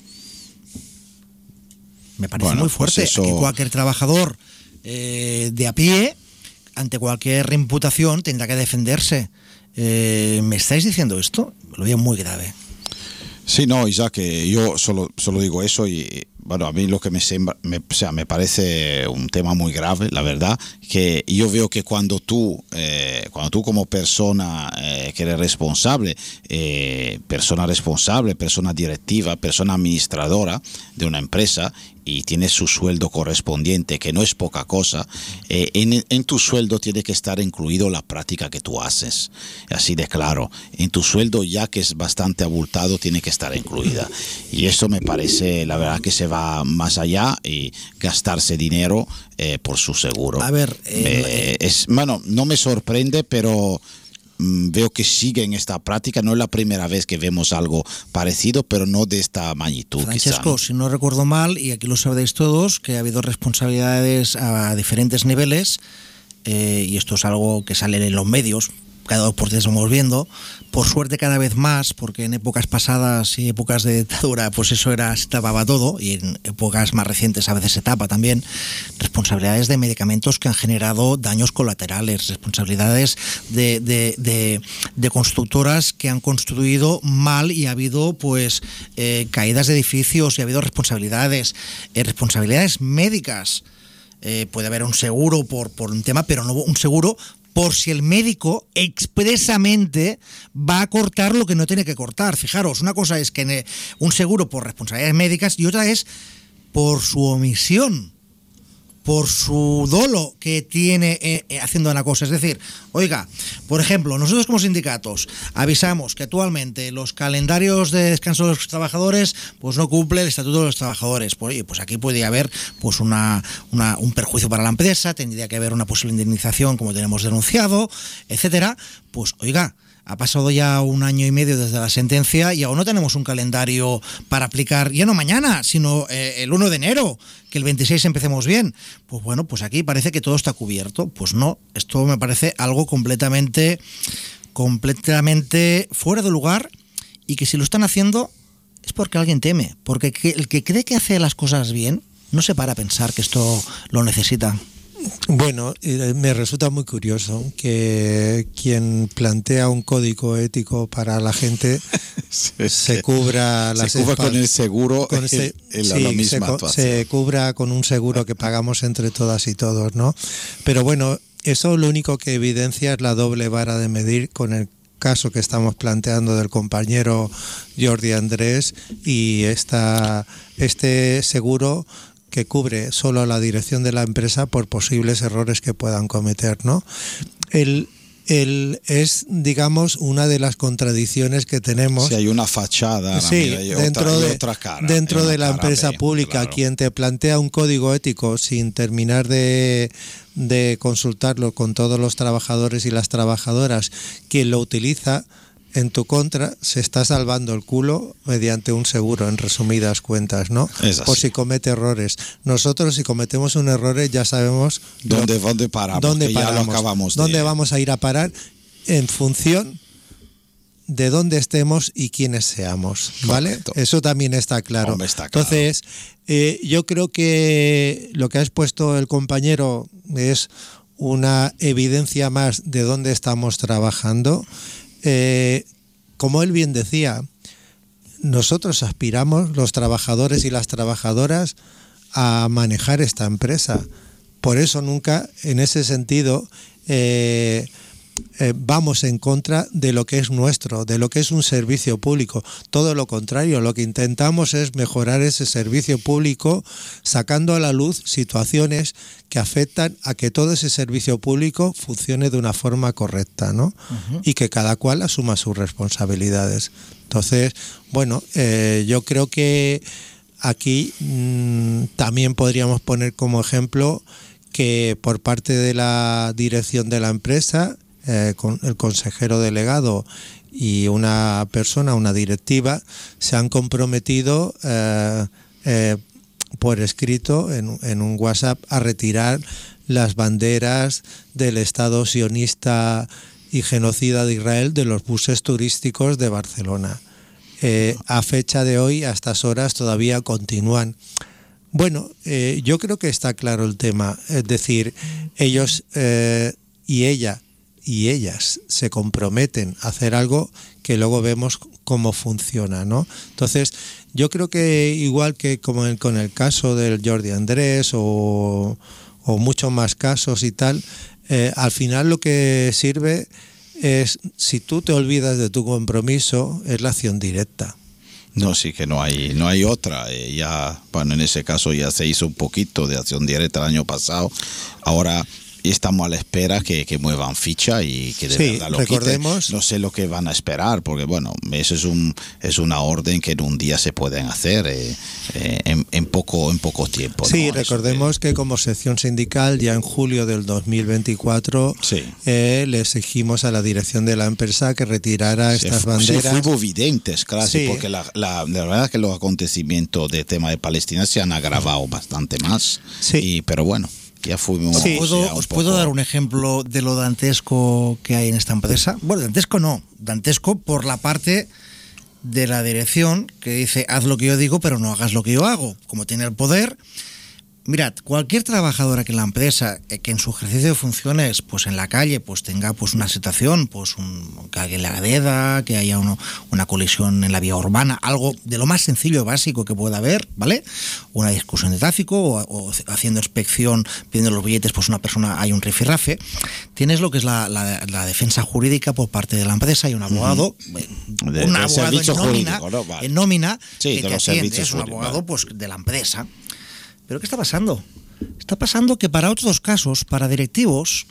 Me parece muy fuerte. Pues eso... Aquí cualquier trabajador de a pie, ante cualquier imputación, tendrá que defenderse. ¿Me estáis diciendo esto? Lo veo muy grave. Sí, no, Isaac, yo solo digo eso y bueno, a mí lo que me parece un tema muy grave, la verdad, que yo veo que cuando tú como persona que eres responsable, persona directiva, persona administradora de una empresa, y tienes su sueldo correspondiente, que no es poca cosa, en tu sueldo tiene que estar incluido la práctica que tú haces, así de claro. En tu sueldo, ya que es bastante abultado, tiene que estar incluida. Y eso me parece, la verdad, que se va más allá y gastarse dinero por su seguro. A ver, no me sorprende, pero... veo que sigue en esta práctica. No es la primera vez que vemos algo parecido, pero no de esta magnitud. Francesco, quizá, ¿no? Si no recuerdo mal, y aquí lo sabréis todos, que ha habido responsabilidades a diferentes niveles, y esto es algo que sale en los medios, cada 2 por 3 estamos viendo, por suerte cada vez más, porque en épocas pasadas y épocas de dictadura, pues eso se tapaba todo, y en épocas más recientes a veces se tapa también, responsabilidades de medicamentos que han generado daños colaterales, responsabilidades de constructoras que han construido mal y ha habido pues caídas de edificios, y ha habido responsabilidades médicas. Puede haber un seguro por un tema, pero no un seguro por si el médico expresamente va a cortar lo que no tiene que cortar. Fijaros, una cosa es que un seguro por responsabilidades médicas y otra es por su omisión, por su dolo que tiene haciendo una cosa. Es decir, oiga, por ejemplo, nosotros como sindicatos avisamos que actualmente los calendarios de descanso de los trabajadores pues no cumple el estatuto de los trabajadores. Pues aquí podría haber pues un perjuicio para la empresa, tendría que haber una posible indemnización como tenemos denunciado, etcétera. Pues oiga, ha pasado ya 1 año y medio desde la sentencia y aún no tenemos un calendario para aplicar, ya no mañana, sino el 1 de enero, que el 26 empecemos bien. Pues bueno, pues aquí parece que todo está cubierto. Pues no, esto me parece algo completamente fuera de lugar y que si lo están haciendo es porque alguien teme, porque el que cree que hace las cosas bien no se para a pensar que esto lo necesita. Bueno, me resulta muy curioso que quien plantea un código ético para la gente se cubra las se cubra espaldas con el seguro con ese- en la sí, misma actuación. se cubra con un seguro que pagamos entre todas y todos, ¿no? Pero bueno, eso lo único que evidencia es la doble vara de medir con el caso que estamos planteando del compañero Jordi Andrés y este seguro que cubre solo a la dirección de la empresa por posibles errores que puedan cometer, ¿no? Es, digamos, una de las contradicciones que tenemos. Si hay una fachada, Sí, mira, y otra cara, dentro hay una de la cara empresa B, pública, claro. quien te plantea un código ético sin terminar de consultarlo con todos los trabajadores y las trabajadoras, quien lo utiliza en tu contra, se está salvando el culo mediante un seguro, en resumidas cuentas, ¿no? Es así. Por si comete errores. Nosotros, si cometemos un error, ya sabemos ¿Dónde paramos? dónde Que ya lo paramos, acabamos dónde vamos a ir a parar en función de dónde estemos y quiénes seamos, ¿vale? Correcto. Eso también está claro. Hombre, está claro. Entonces, yo creo que lo que ha expuesto el compañero es una evidencia más de dónde estamos trabajando. Como él bien decía, nosotros aspiramos, los trabajadores y las trabajadoras, a manejar esta empresa. Por eso nunca, en ese sentido, vamos en contra de lo que es nuestro, de lo que es un servicio público. Todo lo contrario, lo que intentamos es mejorar ese servicio público, sacando a la luz situaciones que afectan a que todo ese servicio público funcione de una forma correcta, ¿no? Y que cada cual asuma sus responsabilidades. Entonces, bueno, yo creo que aquí también podríamos poner como ejemplo que por parte de la dirección de la empresa, con el consejero delegado y una persona, una directiva, se han comprometido por escrito en un WhatsApp a retirar las banderas del Estado sionista y genocida de Israel de los buses turísticos de Barcelona. A fecha de hoy, a estas horas, todavía continúan. Bueno, yo creo que está claro el tema. Es decir, ellos y ellas se comprometen a hacer algo que luego vemos cómo funciona, ¿no? Entonces, yo creo que igual que como con el caso del Jordi Andrés o muchos más casos y tal, al final lo que sirve es, si tú te olvidas de tu compromiso, es la acción directa. No, sí que no hay otra. Ya, bueno, en ese caso ya se hizo un poquito de acción directa el año pasado. Ahora estamos a la espera que muevan ficha y que de verdad lo recordemos, quiten. No sé lo que van a esperar, porque bueno, eso es una orden que en un día se pueden hacer en poco tiempo, ¿no? Sí, recordemos que como sección sindical ya en julio del 2024 le exigimos a la dirección de la empresa que retirara estas banderas. Sí, fuimos evidentes, claro, Sí. porque la verdad es que los acontecimientos de tema de Palestina se han agravado bastante más. Sí. Pero bueno, ya fuimos. Sí. ya ¿Os puedo dar un ejemplo de lo dantesco que hay en esta empresa? Bueno, dantesco no, dantesco por la parte de la dirección que dice haz lo que yo digo pero no hagas lo que yo hago. Como tiene el poder, mirad, cualquier trabajadora que en la empresa, que en su ejercicio de funciones, pues en la calle, pues tenga pues una situación, pues que alguien le agreda, que haya una colisión en la vía urbana, algo de lo más sencillo y básico que pueda haber, ¿vale? Una discusión de tráfico o haciendo inspección, pidiendo los billetes, pues una persona, hay un rifirrafe. Tienes lo que es la defensa jurídica por parte de la empresa y un abogado, un abogado en nómina, sí, que te de los atiende, servicios es un jurídicos, abogado pues de la empresa. ¿Pero qué está pasando? Está pasando que para otros casos, para directivos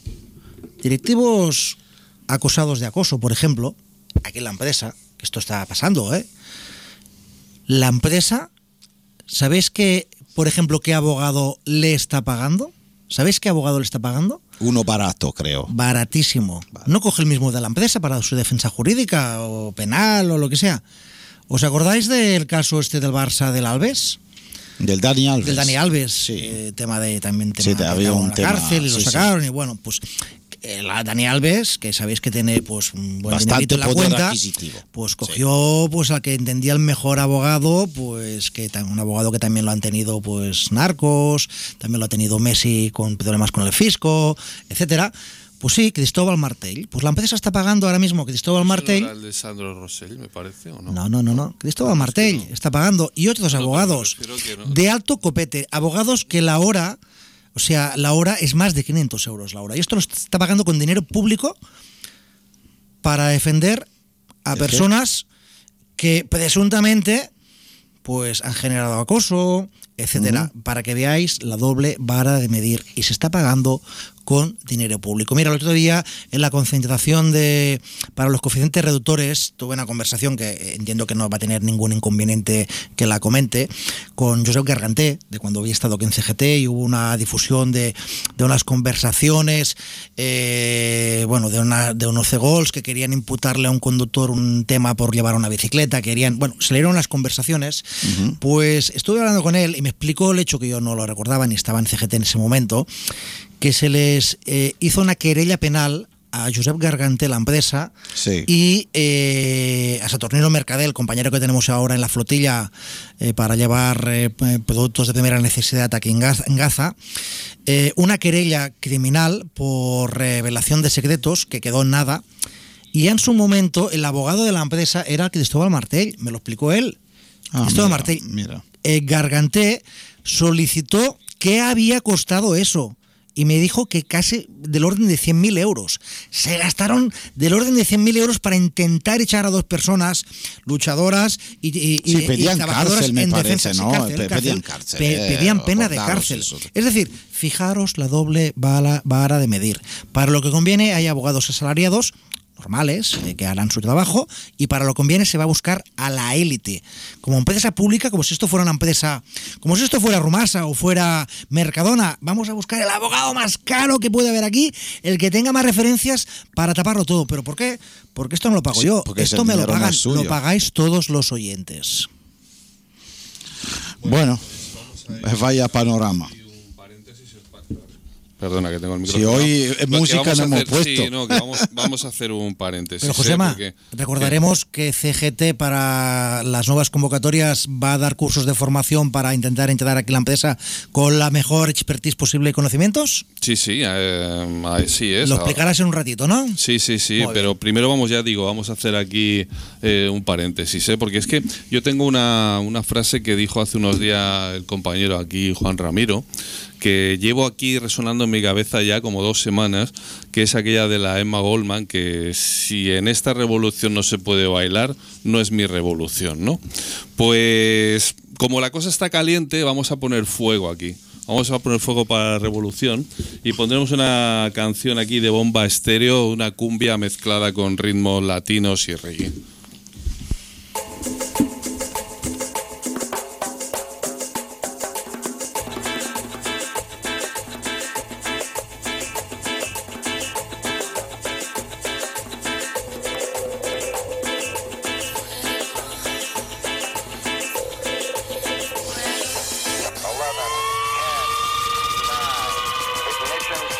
acusados de acoso, por ejemplo, aquí en la empresa, que esto está pasando, la empresa, ¿sabéis que, por ejemplo, qué abogado le está pagando? ¿Sabéis qué abogado le está pagando? Uno barato, creo. Baratísimo. No coge el mismo de la empresa para su defensa jurídica o penal o lo que sea. ¿Os acordáis del caso este del Barça del Alves? Del Dani Alves. Del Dani Alves, Sí. Tema de Sí, había un en la tema, cárcel y lo sí, sacaron y bueno, pues Dani Alves, que sabéis que tiene pues un buen Bastante dinerito en la poder cuenta, adquisitivo. pues cogió pues al que entendía el mejor abogado, pues que un abogado que también lo han tenido pues narcos, también lo ha tenido Messi con problemas con el fisco, etcétera. Pues sí, Cristóbal Martell. Pues la empresa está pagando ahora mismo Cristóbal Martell. ¿No era el de Sandro Rosell, me parece, o no? No. Cristóbal Martell está pagando. Y otros abogados de alto copete. Abogados que la hora es más de 500 euros la hora. Y esto lo está pagando con dinero público para defender a personas que presuntamente pues han generado acoso, etcétera, para que veáis la doble vara de medir, y se está pagando con dinero público. Mira, el otro día en la concentración para los coeficientes reductores tuve una conversación que entiendo que no va a tener ningún inconveniente que la comente, con Josep Garganté, de cuando había estado aquí en CGT, y hubo una difusión de unas conversaciones, de unos cegols que querían imputarle a un conductor un tema por llevar una bicicleta, salieron las conversaciones. Pues estuve hablando con él y me explicó el hecho, que yo no lo recordaba ni estaba en CGT en ese momento, que se les hizo una querella penal a Josep Garganté, la empresa, y a Saturnino Mercadé, el compañero que tenemos ahora en la flotilla para llevar productos de primera necesidad aquí en Gaza, una querella criminal por revelación de secretos que quedó en nada, y en su momento el abogado de la empresa era Cristóbal Martell, me lo explicó él. Cristóbal Martell. Garganté solicitó qué había costado eso, y me dijo que casi del orden de 100.000 euros. Se gastaron del orden de 100.000 euros para intentar echar a dos personas luchadoras y pedían trabajadoras cárcel, me en parece, defensa. ¿no? Pedían cárcel. Pedían pena de cárcel. Es decir, fijaros la doble vara de medir. Para lo que conviene hay abogados asalariados normales, que harán su trabajo, y para lo que conviene se va a buscar a la élite, como empresa pública, como si esto fuera una empresa, como si esto fuera Rumasa o fuera Mercadona. Vamos a buscar el abogado más caro que puede haber aquí, el que tenga más referencias para taparlo todo. ¿Pero por qué? Porque esto no lo pago yo, esto me lo pagan, lo pagáis todos los oyentes. Bueno, vaya panorama. Perdona, que tengo el micrófono. Si hoy música no hemos puesto. Sí, no, que vamos a hacer un paréntesis. Pero Josema, recordaremos que CGT para las nuevas convocatorias va a dar cursos de formación para intentar entrar aquí la empresa con la mejor expertise posible y conocimientos. Sí, así es. Lo explicarás en un ratito, ¿no? Sí, pero primero vamos a hacer aquí un paréntesis, porque es que yo tengo una frase que dijo hace unos días el compañero aquí, Juan Ramiro, que llevo aquí resonando en mi cabeza ya como 2 semanas, que es aquella de la Emma Goldman, que si en esta revolución no se puede bailar, no es mi revolución, ¿no? Pues como la cosa está caliente, vamos a poner fuego aquí. Vamos a poner fuego para la revolución y pondremos una canción aquí de Bomba Estéreo, una cumbia mezclada con ritmos latinos y reggae.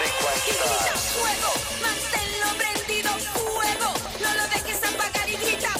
Fuego, manténlo prendido, fuego, no lo dejes apagar y grita.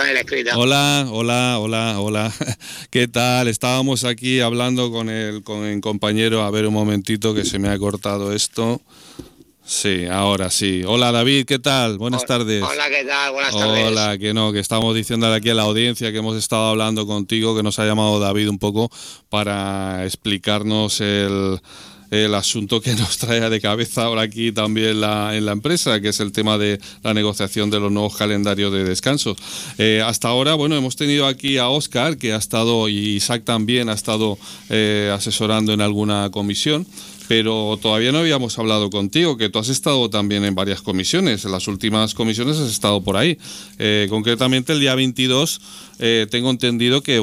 manera escrita. Hola. ¿Qué tal? Estábamos aquí hablando con el compañero. A ver un momentito que se me ha cortado esto. Sí, ahora sí. Hola David, ¿qué tal? Buenas tardes. Hola, ¿qué tal? Buenas tardes. Hola, que estamos diciendo aquí a la audiencia que hemos estado hablando contigo, que nos ha llamado David un poco para explicarnos el asunto que nos trae de cabeza ahora aquí también en la empresa, que es el tema de la negociación de los nuevos calendarios de descansos. Hasta ahora, bueno, hemos tenido aquí a Óscar, que ha estado, y Isaac también ha estado asesorando en alguna comisión, pero todavía no habíamos hablado contigo, que tú has estado también en varias comisiones. En las últimas comisiones has estado por ahí. Concretamente el día 22 tengo entendido que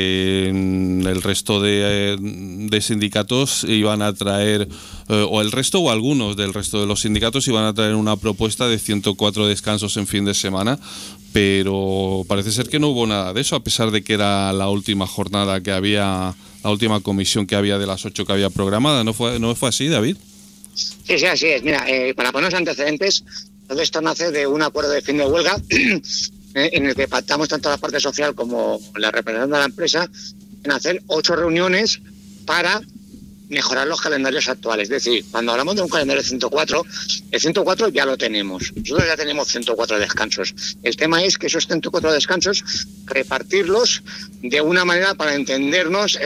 el resto de sindicatos iban a traer, o el resto o algunos del resto de los sindicatos iban a traer una propuesta de 104 descansos en fin de semana, pero parece ser que no hubo nada de eso, a pesar de que era la última jornada que había, la última comisión que había de las 8 que había programada. ¿No fue así, David? Sí, así es. Mira, para ponernos antecedentes, todo esto nace de un acuerdo de fin de huelga en el que pactamos tanto la parte social como la representación de la empresa en hacer 8 reuniones para mejorar los calendarios actuales. Es decir, cuando hablamos de un calendario de 104, el 104 ya lo tenemos. Nosotros ya tenemos 104 descansos. El tema es que esos 104 descansos, repartirlos de una manera para entendernos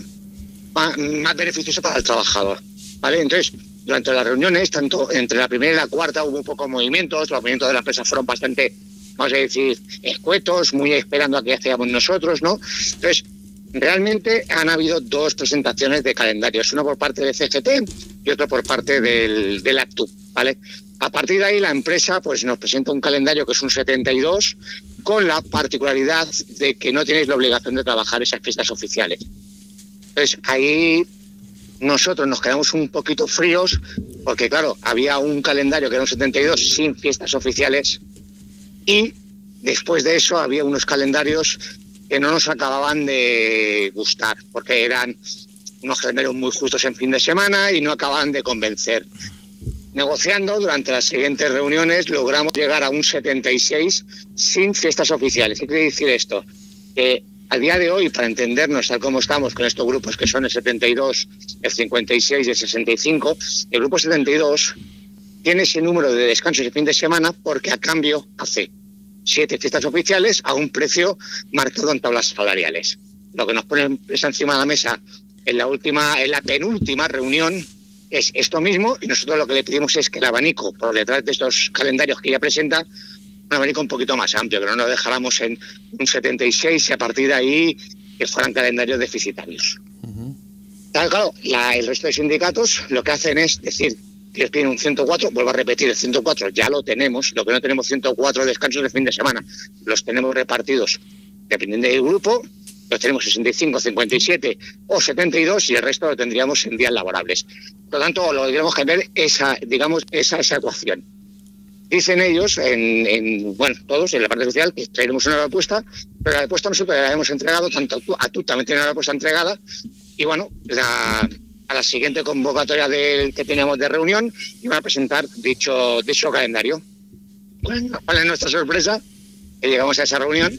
más beneficioso para el trabajador, ¿vale? Entonces, durante las reuniones, tanto entre la primera y la cuarta, hubo un poco de movimientos. Los movimientos de la empresa fueron bastante, vamos a decir, escuetos, muy esperando a que hacíamos nosotros, ¿no? Entonces, realmente han habido 2 presentaciones de calendarios, uno por parte de CGT y otro por parte del ACTU, ¿vale? A partir de ahí la empresa pues nos presenta un calendario que es un 72, con la particularidad de que no tenéis la obligación de trabajar esas fiestas oficiales. Entonces ahí nosotros nos quedamos un poquito fríos, porque claro, había un calendario que era un 72 sin fiestas oficiales, y después de eso había unos calendarios que no nos acababan de gustar, porque eran unos calendarios muy justos en fin de semana y no acababan de convencer. Negociando durante las siguientes reuniones logramos llegar a un 76 sin fiestas oficiales. ¿Qué quiere decir esto? Que a día de hoy, para entendernos tal como estamos con estos grupos que son el 72, el 56 y el 65, el grupo 72 tiene ese número de descansos de fin de semana porque a cambio hace 7 fiestas oficiales a un precio marcado en tablas salariales. Lo que nos pone encima de la mesa en la penúltima reunión es esto mismo, y nosotros lo que le pedimos es que el abanico por detrás de estos calendarios que ella presenta, un abanico un poquito más amplio, que no nos dejáramos en un 76 y a partir de ahí que fueran calendarios deficitarios. Claro, el resto de sindicatos lo que hacen es decir, que les piden un 104, vuelvo a repetir, el 104 ya lo tenemos, lo que no tenemos 104 descansos de fin de semana, los tenemos repartidos dependiendo del grupo, los tenemos 65, 57 o 72 y el resto lo tendríamos en días laborables. Por lo tanto, lo que queremos cambiar esa ecuación. Dicen ellos, todos en la parte social, que traeremos una propuesta, pero la propuesta nosotros la hemos entregado, tanto a tú también tienes la propuesta entregada, y bueno, a la siguiente convocatoria que teníamos de reunión iban a presentar dicho calendario. Bueno, ¿cuál es nuestra sorpresa? Que llegamos a esa reunión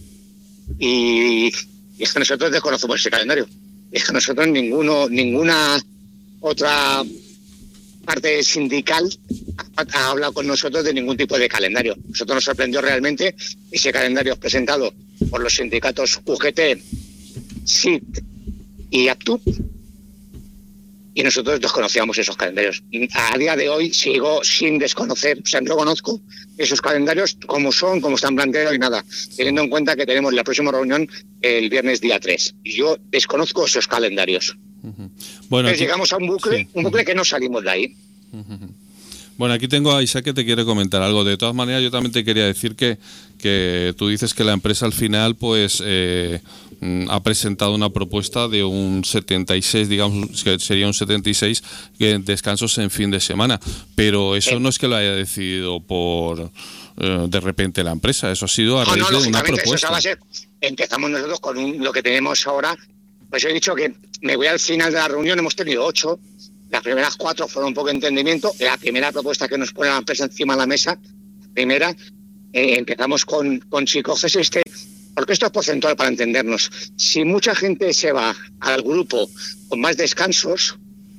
y es que nosotros desconocemos ese calendario. Es que nosotros ninguna otra parte sindical ha hablado con nosotros de ningún tipo de calendario. Nosotros nos sorprendió realmente ese calendario presentado por los sindicatos UGT, SIT y ACTU, y nosotros desconocíamos esos calendarios. A día de hoy sigo sin desconocer, o sea, no conozco esos calendarios como son, como están planteados y nada, teniendo en cuenta que tenemos la próxima reunión el viernes día 3. Yo desconozco esos calendarios. Bueno, entonces llegamos a un bucle que no salimos de ahí. Bueno, aquí tengo a Isaac que te quiere comentar algo. De todas maneras, yo también te quería decir que tú dices que la empresa al final pues ha presentado una propuesta de un 76, digamos que sería un 76 descansos en fin de semana, pero eso no es que lo haya decidido por de repente la empresa, eso ha sido a raíz de una propuesta. Empezamos nosotros con lo que tenemos ahora. Pues yo he dicho que me voy al final de la reunión, hemos tenido 8. Las primeras 4 fueron un poco de entendimiento. La primera propuesta que nos pone la empresa encima de la mesa, primera, empezamos con si coges porque esto es porcentual para entendernos. Si mucha gente se va al grupo con más descansos,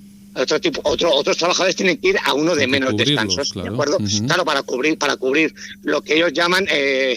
otros trabajadores tienen que ir a uno de menos descansos, claro. ¿De acuerdo? Uh-huh. Claro, para cubrir lo que ellos llaman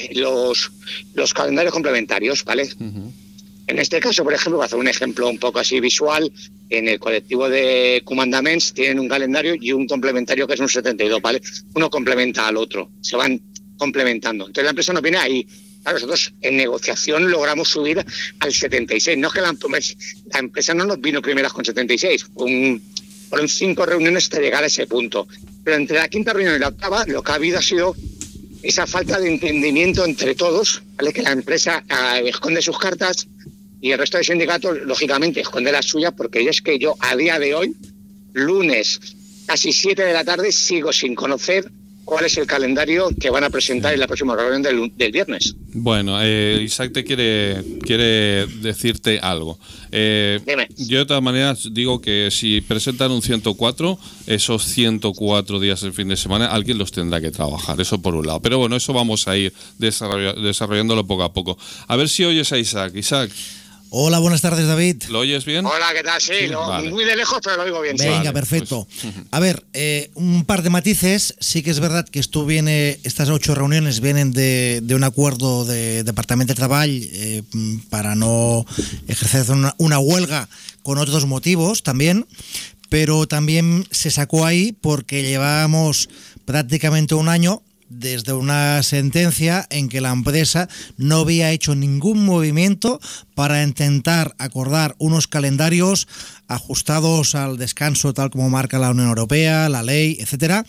los calendarios complementarios, ¿vale? Uh-huh. En este caso, por ejemplo, voy a hacer un ejemplo un poco así visual. En el colectivo de Comandaments tienen un calendario y un complementario que es un 72, ¿vale? Uno complementa al otro, se van complementando. Entonces la empresa nos viene ahí. Claro, nosotros en negociación logramos subir al 76. No es que la empresa no nos vino primeras con 76, fueron 5 reuniones hasta llegar a ese punto. Pero entre la quinta reunión y la octava, lo que ha habido ha sido esa falta de entendimiento entre todos, ¿vale? Que la empresa esconde sus cartas y el resto de sindicatos, lógicamente, esconde las suyas, porque es que yo, a día de hoy, lunes, casi 7 de la tarde, sigo sin conocer cuál es el calendario que van a presentar en la próxima reunión del viernes. Bueno, Isaac te quiere decirte algo. Dime. Yo de todas maneras digo que si presentan un 104, esos 104 días del fin de semana, alguien los tendrá que trabajar, eso por un lado. Pero bueno, eso vamos a ir desarrollándolo poco a poco. A ver si oyes a Isaac. Isaac. Hola, buenas tardes, David. ¿Lo oyes bien? Hola, ¿qué tal? Sí, vale. Muy de lejos, pero lo oigo bien. Venga, vale, perfecto. Pues, a ver, un par de matices. Sí que es verdad que estas 8 reuniones vienen de un acuerdo de Departamento de Trabajo para no ejercer una huelga con otros motivos también, pero también se sacó ahí porque llevábamos prácticamente un año desde una sentencia en que la empresa no había hecho ningún movimiento para intentar acordar unos calendarios ajustados al descanso tal como marca la Unión Europea, la ley, etcétera.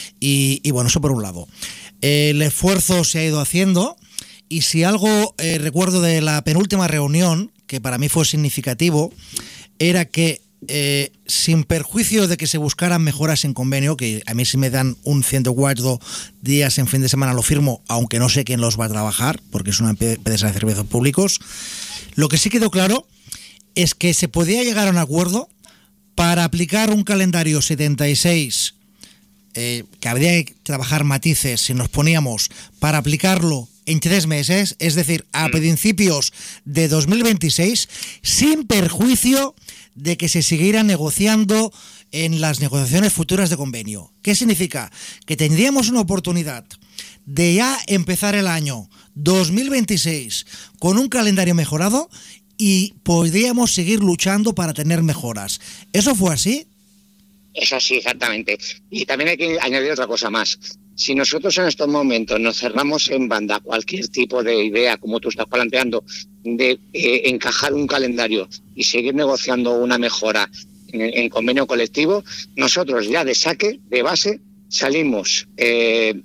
Y bueno, eso por un lado. El esfuerzo se ha ido haciendo y si algo recuerdo de la penúltima reunión, que para mí fue significativo, era que sin perjuicio de que se buscaran mejoras en convenio, que a mí si me dan un 104 días en fin de semana lo firmo, aunque no sé quién los va a trabajar, porque es una empresa de servicios públicos, lo que sí quedó claro es que se podía llegar a un acuerdo para aplicar un calendario 76, que habría que trabajar matices si nos poníamos para aplicarlo en 3 meses, es decir, a principios de 2026, sin perjuicio de que se siguiera negociando en las negociaciones futuras de convenio. ¿Qué significa? Que tendríamos una oportunidad de ya empezar el año 2026 con un calendario mejorado y podríamos seguir luchando para tener mejoras. ¿Eso fue así? Es así, exactamente. Y también hay que añadir otra cosa más. Si nosotros en estos momentos nos cerramos en banda cualquier tipo de idea, como tú estás planteando, de encajar un calendario y seguir negociando una mejora en convenio colectivo, nosotros ya de saque, de base, salimos en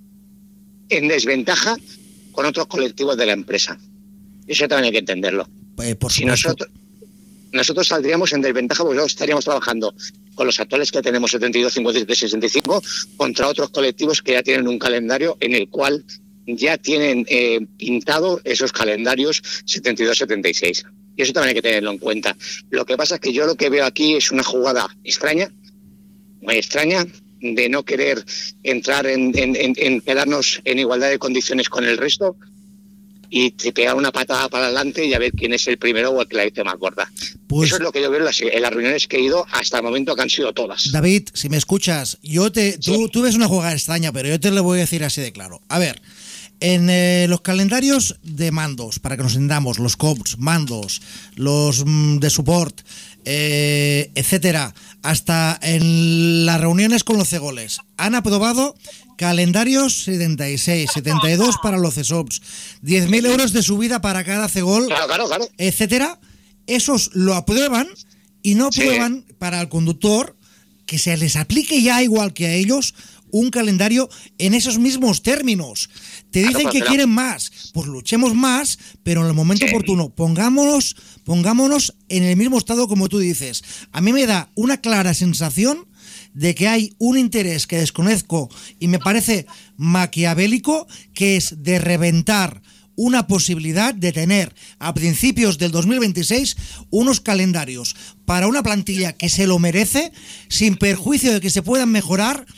desventaja con otros colectivos de la empresa. Eso también hay que entenderlo. Si nosotros saldríamos en desventaja porque nosotros estaríamos trabajando con los actuales que tenemos 72, 53, 65 contra otros colectivos que ya tienen un calendario en el cual ya tienen pintado esos calendarios 72, 76. Y eso también hay que tenerlo en cuenta. Lo que pasa es que yo lo que veo aquí es una jugada extraña, muy extraña, de no querer entrar en quedarnos en igualdad de condiciones con el resto y pegar una patada para adelante y a ver quién es el primero o el que la dice más gorda. Pues, eso es lo que yo veo en las reuniones que he ido hasta el momento, que han sido todas. David, si me escuchas, tú ves una jugada extraña, pero yo te lo voy a decir así de claro. A ver, en los calendarios de mandos, para que nos entendamos, los COPS, mandos, los de support, etcétera, hasta en las reuniones con los cegoles, han aprobado calendarios 76, 72 para los CESOPs, 10.000 euros de subida para cada cegol, claro. etcétera. Esos lo aprueban y no aprueban para el conductor que se les aplique ya igual que a ellos un calendario en esos mismos términos. Te dicen que quieren más, pues luchemos más, pero en el momento oportuno, pongámonos en el mismo estado como tú dices. A mí me da una clara sensación de que hay un interés que desconozco y me parece maquiavélico, que es de reventar una posibilidad de tener a principios del 2026 unos calendarios para una plantilla que se lo merece, sin perjuicio de que se puedan mejorar,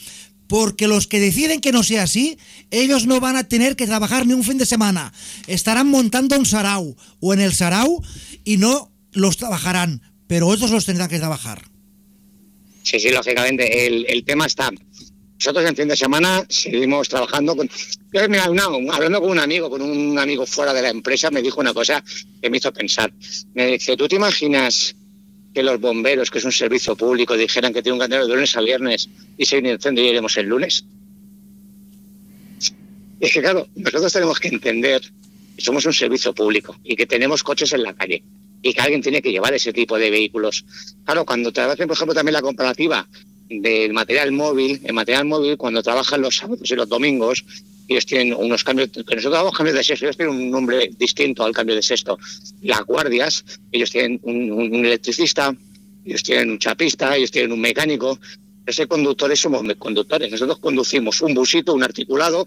porque los que deciden que no sea así, ellos no van a tener que trabajar ni un fin de semana. Estarán montando un sarau o en el sarau y no los trabajarán, pero otros los tendrán que trabajar. Sí, lógicamente. El tema está. Nosotros en fin de semana seguimos trabajando con... Mira, hablando con un amigo fuera de la empresa, me dijo una cosa que me hizo pensar. Me dice, ¿tú te imaginas que los bomberos, que es un servicio público, dijeran que tiene un candelario de lunes a viernes y si hay un incendio y iremos el lunes? Y es que claro, nosotros tenemos que entender que somos un servicio público y que tenemos coches en la calle y que alguien tiene que llevar ese tipo de vehículos. Claro, cuando te hacen, por ejemplo, también la comparativa del material móvil, cuando trabajan los sábados y los domingos, ellos tienen unos cambios, que nosotros damos cambios de sexto, ellos tienen un nombre distinto al cambio de sexto. Las guardias, ellos tienen un electricista, ellos tienen un chapista, ellos tienen un mecánico. Ese conductores somos conductores. Nosotros conducimos un busito, un articulado,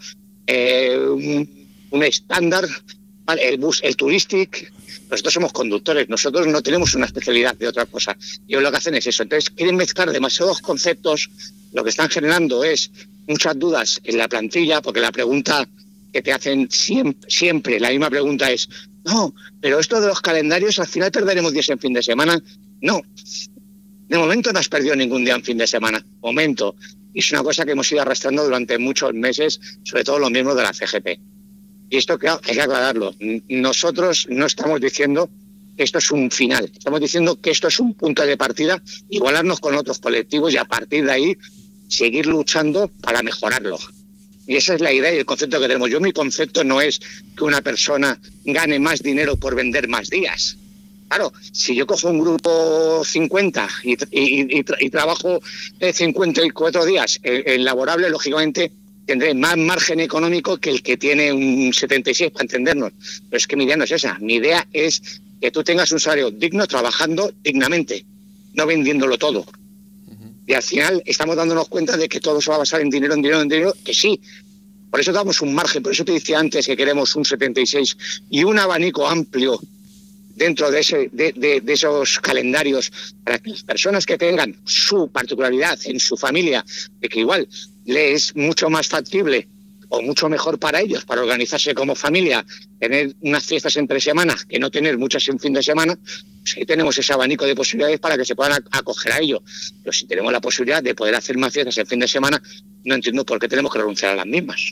un estándar, ¿vale? El bus, el touristic. Nosotros somos conductores, nosotros no tenemos una especialidad de otra cosa. Ellos lo que hacen es eso. Entonces quieren mezclar demasiados conceptos. Lo que están generando es muchas dudas en la plantilla, porque la pregunta que te hacen siempre, la misma pregunta es, no, pero esto de los calendarios, al final perderemos días en fin de semana. No, de momento no has perdido ningún día en fin de semana. Momento. Y es una cosa que hemos ido arrastrando durante muchos meses, sobre todo los miembros de la CGT. Y esto, claro, hay que aclararlo. Nosotros no estamos diciendo que esto es un final. Estamos diciendo que esto es un punto de partida, igualarnos con otros colectivos y a partir de ahí seguir luchando para mejorarlo. Y esa es la idea y el concepto que tenemos. Mi concepto no es que una persona gane más dinero por vender más días. Claro, si yo cojo un grupo 50 y trabajo 54 días en laborable, lógicamente tendré más margen económico que el que tiene un 76, para entendernos. Pero es que mi idea no es esa. Mi idea es que tú tengas un salario digno trabajando dignamente, no vendiéndolo todo. Y al final estamos dándonos cuenta de que todo se va a basar en dinero, que sí. Por eso damos un margen, por eso te decía antes que queremos un 76 y un abanico amplio dentro de esos calendarios para que las personas que tengan su particularidad en su familia, de que igual le es mucho más factible o mucho mejor para ellos, para organizarse como familia, tener unas fiestas entre semanas que no tener muchas en fin de semana, pues ahí tenemos ese abanico de posibilidades para que se puedan acoger a ello. Pero si tenemos la posibilidad de poder hacer más fiestas en fin de semana, no entiendo por qué tenemos que renunciar a las mismas.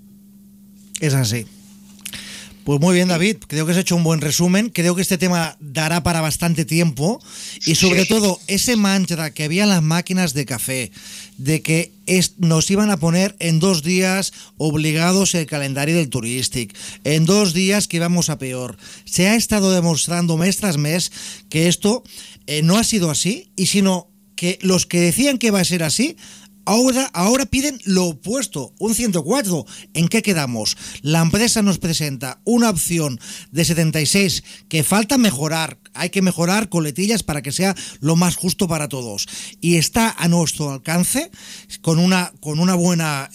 Es así. Pues muy bien, David, creo que has hecho un buen resumen, creo que este tema dará para bastante tiempo y sobre todo ese mantra que había en las máquinas de café, de que nos iban a poner en 2 días obligados el calendario del Touristic, en 2 días que íbamos a peor. Se ha estado demostrando mes tras mes que esto no ha sido así, y sino que los que decían que iba a ser así, ahora piden lo opuesto, un 104. ¿En qué quedamos? La empresa nos presenta una opción de 76 que falta mejorar. Hay que mejorar coletillas para que sea lo más justo para todos. Y está a nuestro alcance, con una buena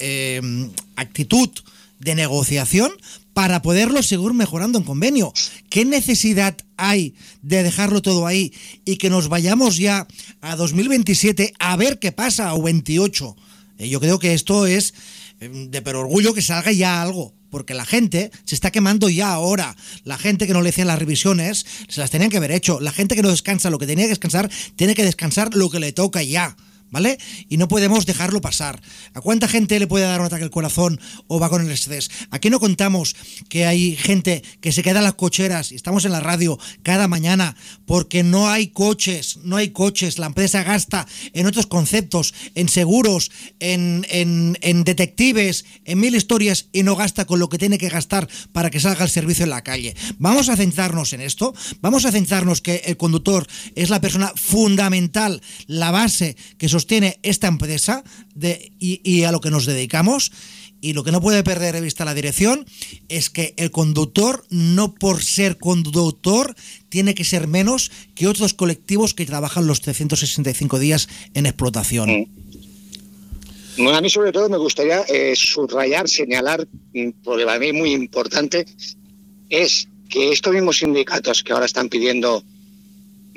actitud de negociación, para poderlo seguir mejorando en convenio. ¿Qué necesidad hay de dejarlo todo ahí y que nos vayamos ya a 2027 a ver qué pasa, o 28? Yo creo que esto es de perorgullo que salga ya algo, porque la gente se está quemando ya ahora. La gente que no le hacían las revisiones se las tenían que haber hecho. La gente que no descansa lo que tenía que descansar, tiene que descansar lo que le toca ya, ¿vale? Y no podemos dejarlo pasar. ¿A cuánta gente le puede dar un ataque al corazón o va con el estrés? Aquí no contamos que hay gente que se queda en las cocheras, y estamos en la radio cada mañana porque no hay coches. La empresa gasta en otros conceptos, en seguros, en detectives, en 1000 historias, y no gasta con lo que tiene que gastar para que salga el servicio en la calle. Vamos a centrarnos en esto, vamos a centrarnos que el conductor es la persona fundamental, la base que sostiene esta empresa y a lo que nos dedicamos. Y lo que no puede perder de vista la dirección es que el conductor, no por ser conductor, tiene que ser menos que otros colectivos que trabajan los 365 días en explotación. Bueno, a mí sobre todo me gustaría subrayar, señalar, porque para mí es muy importante, es que estos mismos sindicatos que ahora están pidiendo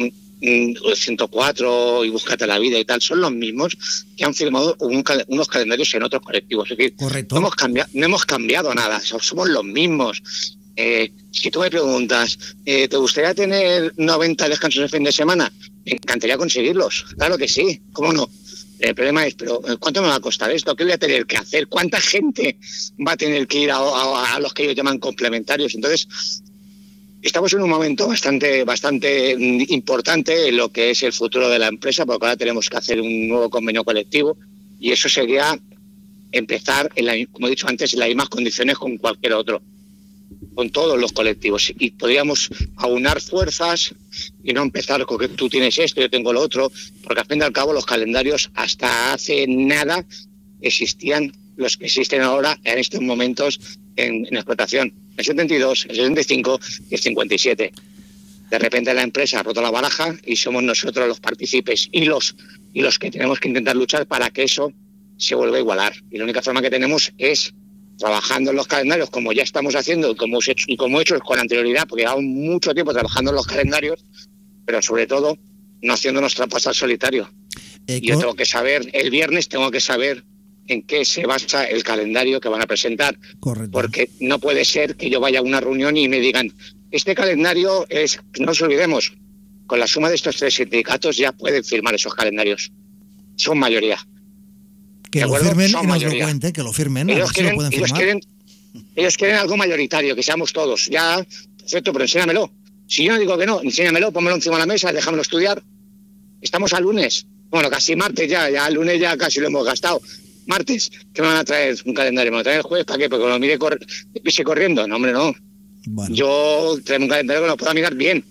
104 y Búscate la Vida y tal, son los mismos que han firmado unos calendarios en otros colectivos. Es decir, Correcto. no hemos cambiado nada, somos los mismos. Si tú me preguntas, ¿te gustaría tener 90 descansos de fin de semana? Me encantaría conseguirlos, claro que sí, ¿cómo no? El problema es, pero ¿cuánto me va a costar esto? ¿Qué voy a tener que hacer? ¿Cuánta gente va a tener que ir a los que ellos llaman complementarios? Entonces, estamos en un momento bastante importante en lo que es el futuro de la empresa, porque ahora tenemos que hacer un nuevo convenio colectivo y eso sería empezar, como he dicho antes, en las mismas condiciones con cualquier otro, con todos los colectivos. Y podríamos aunar fuerzas y no empezar con que tú tienes esto, yo tengo lo otro, porque al fin y al cabo los calendarios hasta hace nada existían los que existen ahora en estos momentos en explotación. El 72, el 75 y el 57. De repente la empresa ha roto la baraja y somos nosotros los partícipes y los que tenemos que intentar luchar para que eso se vuelva a igualar. Y la única forma que tenemos es trabajando en los calendarios, como ya estamos haciendo y como he hecho con anterioridad, porque llevamos mucho tiempo trabajando en los calendarios, pero sobre todo no haciéndonos trampas al solitario. Yo tengo que saber, el viernes tengo que saber en qué se basa el calendario que van a presentar. Correcto. Porque no puede ser que yo vaya a una reunión y me digan, este calendario es, no nos olvidemos, con la suma de estos 3 sindicatos ya pueden firmar esos calendarios. Son mayoría. Que lo firmen y nos lo cuenten, que lo firmen. Ellos quieren algo mayoritario, que seamos todos. Ya, perfecto, pero enséñamelo. Si yo no digo que no, enséñamelo, pónmelo encima de la mesa, déjamelo estudiar. Estamos a lunes. Bueno, casi martes ya el lunes ya casi lo hemos gastado. Martes, ¿qué me van a traer? Un calendario. ¿Me van a traer el jueves? ¿Para qué? Porque lo mire pise corriendo. No, hombre, no. Bueno. Yo traigo un calendario que lo pueda mirar bien.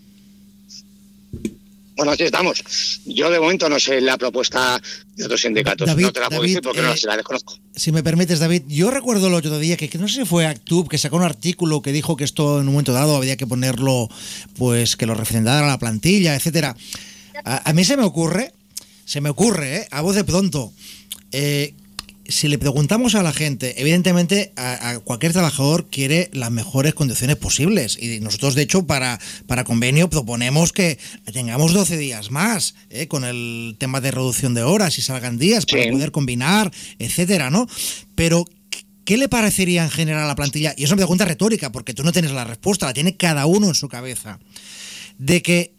Bueno, así estamos. Yo de momento no sé la propuesta de otros sindicatos. David, no te la puedo decir porque no la desconozco. Si me permites, David, yo recuerdo el otro día que no sé si fue Actub que sacó un artículo que dijo que esto en un momento dado había que ponerlo, pues que lo refrendara a la plantilla, etcétera. A mí se me ocurre, a voz de pronto, si le preguntamos a la gente, evidentemente a cualquier trabajador quiere las mejores condiciones posibles y nosotros de hecho para convenio proponemos que tengamos 12 días más, con el tema de reducción de horas y salgan días para poder combinar, etcétera, ¿no? Pero ¿qué le parecería en general a la plantilla? Y es una pregunta retórica porque tú no tienes la respuesta, la tiene cada uno en su cabeza, de que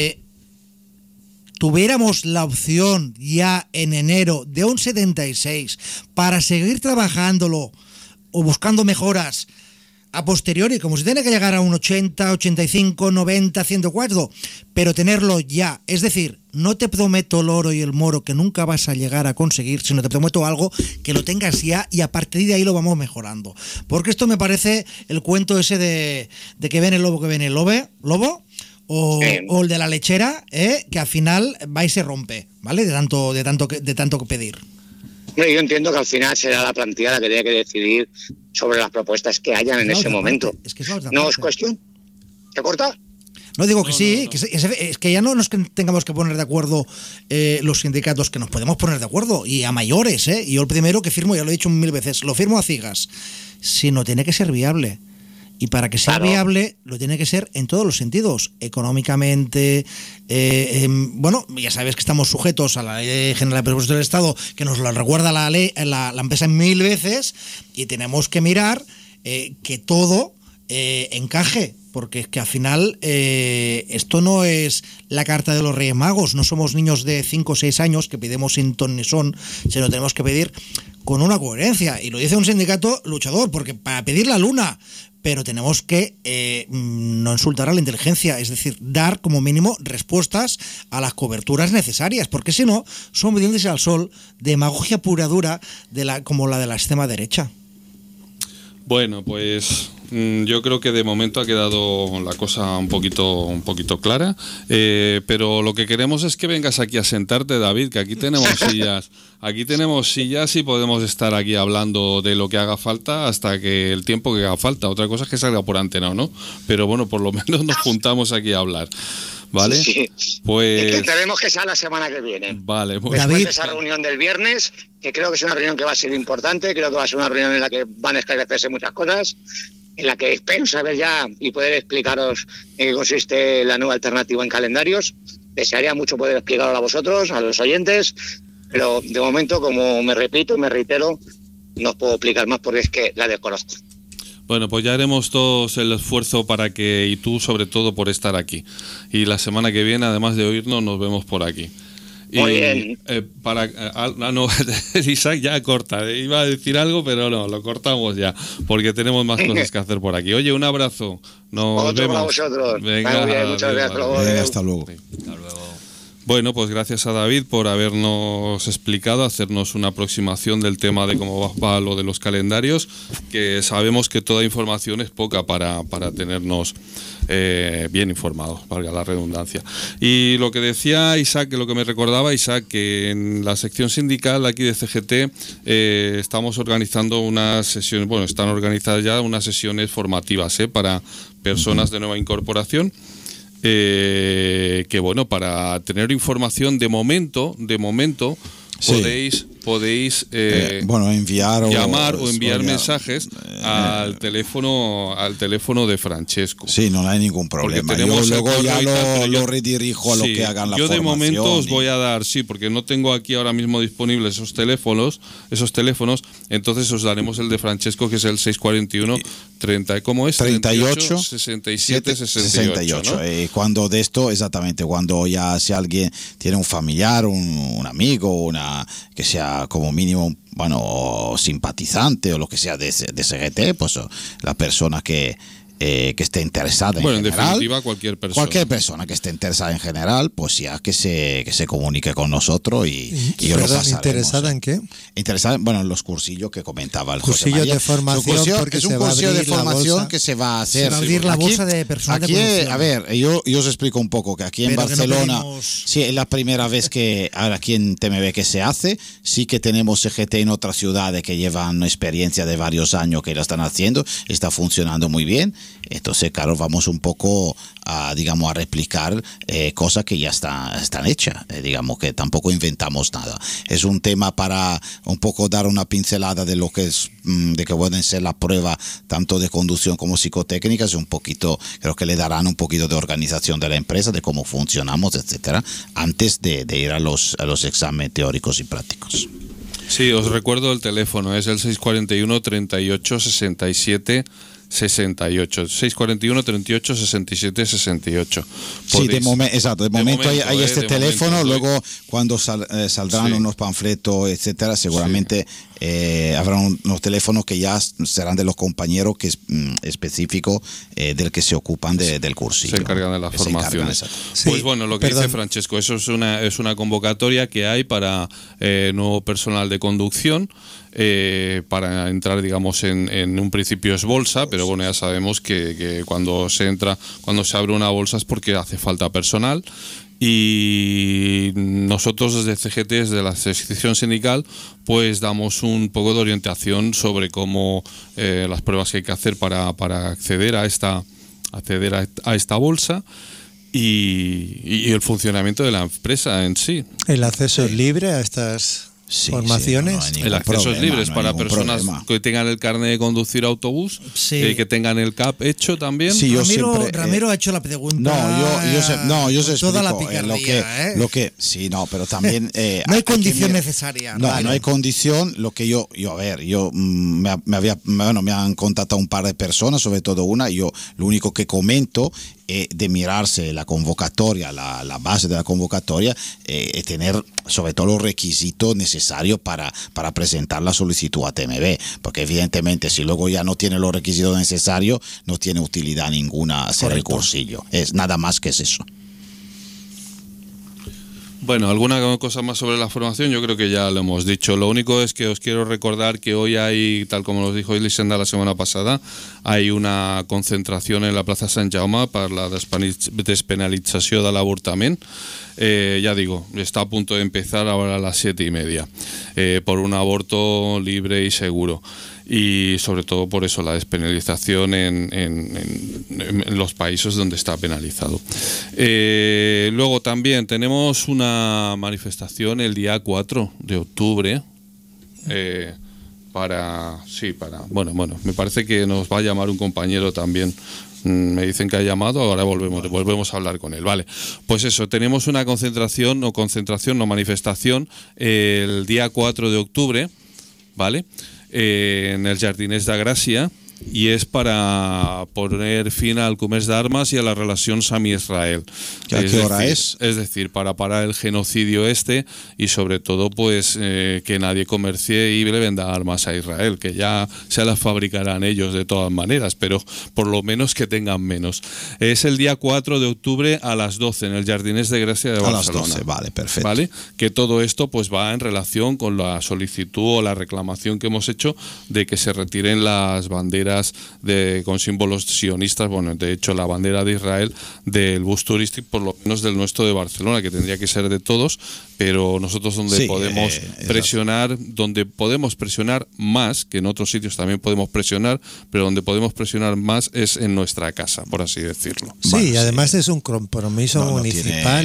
tuviéramos la opción ya en enero de un 76 para seguir trabajándolo o buscando mejoras a posteriori, como si tiene que llegar a un 80, 85, 90, 104, pero tenerlo ya. Es decir, no te prometo el oro y el moro que nunca vas a llegar a conseguir, sino te prometo algo que lo tengas ya y a partir de ahí lo vamos mejorando. Porque esto me parece el cuento ese de que ven el lobo, que ven el lobo. O el de la lechera, que al final va y se rompe, ¿vale? De tanto que pedir. Yo entiendo que al final será la plantilla la que tiene que decidir sobre las propuestas que hayan en ese momento. Es que es no es cuestión. ¿Te corta? No digo que sí, no. Es que ya no nos tengamos que poner de acuerdo los sindicatos, que nos podemos poner de acuerdo, y a mayores, y yo el primero que firmo, ya lo he dicho 1000 veces, lo firmo a ciegas, sino tiene que ser viable. Y para que sea viable, lo tiene que ser en todos los sentidos, económicamente, bueno, ya sabes que estamos sujetos a la Ley General de Presupuestos del Estado, que nos lo recuerda la empresa 1000 veces, y tenemos que mirar que todo encaje, porque es que al final esto no es la carta de los Reyes Magos, no somos niños de 5 o 6 años que pedimos sin ton ni son, sino tenemos que pedir con una coherencia, y lo dice un sindicato luchador, porque para pedir la luna, pero tenemos que no insultar a la inteligencia, es decir, dar como mínimo respuestas a las coberturas necesarias, porque si no, son brindis al sol, demagogia pura dura como la de la extrema derecha. Bueno, pues yo creo que de momento ha quedado la cosa un poquito clara, pero lo que queremos es que vengas aquí a sentarte, David, que aquí tenemos sillas y podemos estar aquí hablando de lo que haga falta hasta que el tiempo que haga falta. Otra cosa es que salga por antena o no, pero bueno, por lo menos nos juntamos aquí a hablar. ¿Vale? Sí. Pues esperemos que sea la semana que viene. Vale, pues después de esa reunión del viernes, que creo que es una reunión que va a ser importante, creo que va a ser una reunión en la que van a esclarecerse muchas cosas, en la que espero saber ya y poder explicaros en qué consiste la nueva alternativa en calendarios. desearía mucho poder explicarlo a vosotros, a los oyentes, pero de momento, como me repito y me reitero, no os puedo explicar más porque es que la desconozco. Bueno, pues ya haremos todos el esfuerzo para que, y tú sobre todo por estar aquí. Y la semana que viene, además de oírnos, nos vemos por aquí. Muy bien. No, Isaac ya corta. Iba a decir algo, pero no, lo cortamos ya, porque tenemos más cosas que hacer por aquí. Oye, un abrazo. Nos Otro vemos. para vosotros. Venga, Muy bien, muchas gracias. Venga, hasta luego. Hasta luego. Bueno, pues gracias a David por habernos explicado, hacernos una aproximación del tema de cómo va lo de los calendarios, que sabemos que toda información es poca para tenernos bien informados, valga la redundancia. Y lo que decía Isaac, que lo que me recordaba Isaac, que en la sección sindical aquí de CGT estamos organizando unas sesiones, bueno, están organizadas ya unas sesiones formativas para personas de nueva incorporación. Que bueno, para tener información de momento Sí. podéis enviar llamar o enviar mensajes al teléfono de Francesco. Sí, no hay ningún problema. Yo luego ya lo redirijo a lo que hagan la formación. Yo de momento os y... voy a dar, porque no tengo aquí ahora mismo disponibles esos teléfonos, entonces os daremos el de Francesco, que es el 641 30, ¿cómo es? 38 67 68, ¿no? Cuando de esto, exactamente, cuando ya si alguien tiene un familiar, un amigo, que sea como mínimo, bueno, simpatizante o lo que sea de CGT, pues la persona que esté interesada en general. Definitiva, cualquier persona que esté interesada en general, pues ya que se comunique con nosotros y lo pasaremos. ¿Interesada en qué? Interesada, en los cursillos que comentaba el cursillo José María. de formación, porque es un cursillo de formación que se va a hacer. Se va a abrir la bolsa de personas aquí, de conducción. A ver, yo os explico un poco que aquí en Barcelona, sí, es la primera vez que ahora aquí en TMB que se hace. Sí que tenemos CGT en otras ciudades que llevan experiencia de varios años que lo están haciendo, está funcionando muy bien. Entonces, claro, vamos un poco a replicar cosas que ya están hechas. Digamos que tampoco inventamos nada. Es un tema para un poco dar una pincelada de lo que es, de que pueden ser las pruebas tanto de conducción como psicotécnicas. Un poquito, creo que le darán un poquito de organización de la empresa, de cómo funcionamos, etcétera, antes de ir a los exámenes teóricos y prácticos. Sí, os recuerdo el teléfono, es el 641 38 67 68, 641 38 67 68. Sí, de momento hay este teléfono, luego cuando saldrán unos panfletos, etcétera, seguramente habrá unos teléfonos que ya serán de los compañeros que es específico del que se ocupan del cursillo. Se encargan de las formaciones. Pues bueno, lo que dice Francesco, eso es una convocatoria que hay para nuevo personal de conducción. Para entrar, digamos, en un principio es bolsa, pero bueno, ya sabemos que cuando se abre una bolsa es porque hace falta personal. Y nosotros desde CGT, desde la sección sindical, pues damos un poco de orientación sobre cómo las pruebas que hay que hacer para acceder a esta bolsa. Y el funcionamiento de la empresa en sí. ¿El acceso es libre a estas formaciones? Sí, el acceso es libre, es para personas que tengan el carnet de conducir autobús, que tengan el CAP hecho también. Sí, Ramiro ha hecho la pregunta. Yo sé toda la picardía, pero también no hay condición necesaria. No hay condición. Lo que me han contactado un par de personas, sobre todo una. Yo lo único que comento de mirarse la convocatoria, la base de la convocatoria, tener sobre todo los requisitos necesarios para presentar la solicitud a TMB, porque evidentemente si luego ya no tiene los requisitos necesarios, no tiene utilidad ninguna hacer el cursillo. Es nada más que es eso. Bueno, ¿alguna cosa más sobre la formación? Yo creo que ya lo hemos dicho. Lo único es que os quiero recordar que hoy hay, tal como nos dijo Elisenda la semana pasada, hay una concentración en la plaça Sant Jaume per la despenalització de l'avortament. Ya digo, está a punto de empezar ahora a las 7:30, por un aborto libre y seguro. Y sobre todo por eso, la despenalización en los países donde está penalizado. Luego también tenemos una manifestación el día 4 de octubre bueno, me parece que nos va a llamar un compañero también Me dicen que ha llamado, ahora volvemos a hablar con él. Vale, pues eso, tenemos una manifestación el día 4 de octubre, ¿vale? En el Jardiners de Gràcia, y es para poner fin al comerç d'armes y a las relacions amb Israel. ¿A qué hora es? Es decir, para parar el genocidio y sobre todo pues que nadie comercie y le venda armas a Israel, que ya se las fabricarán ellos de todas maneras, pero por lo menos que tengan menos. Es el día 4 de octubre a las 12 en el Jardiners de Gràcia de Barcelona. A las 12, vale, perfecto. ¿Vale? Que todo esto pues va en relación con la solicitud o la reclamación que hemos hecho de que se retiren las banderas con símbolos sionistas, bueno, de hecho la bandera de Israel del bus turístico, por lo menos del nuestro de Barcelona, que tendría que ser de todos, pero nosotros donde podemos presionar más, que en otros sitios también podemos presionar, pero donde podemos presionar más es en nuestra casa, por así decirlo. Sí, bueno, y además es un compromiso municipal.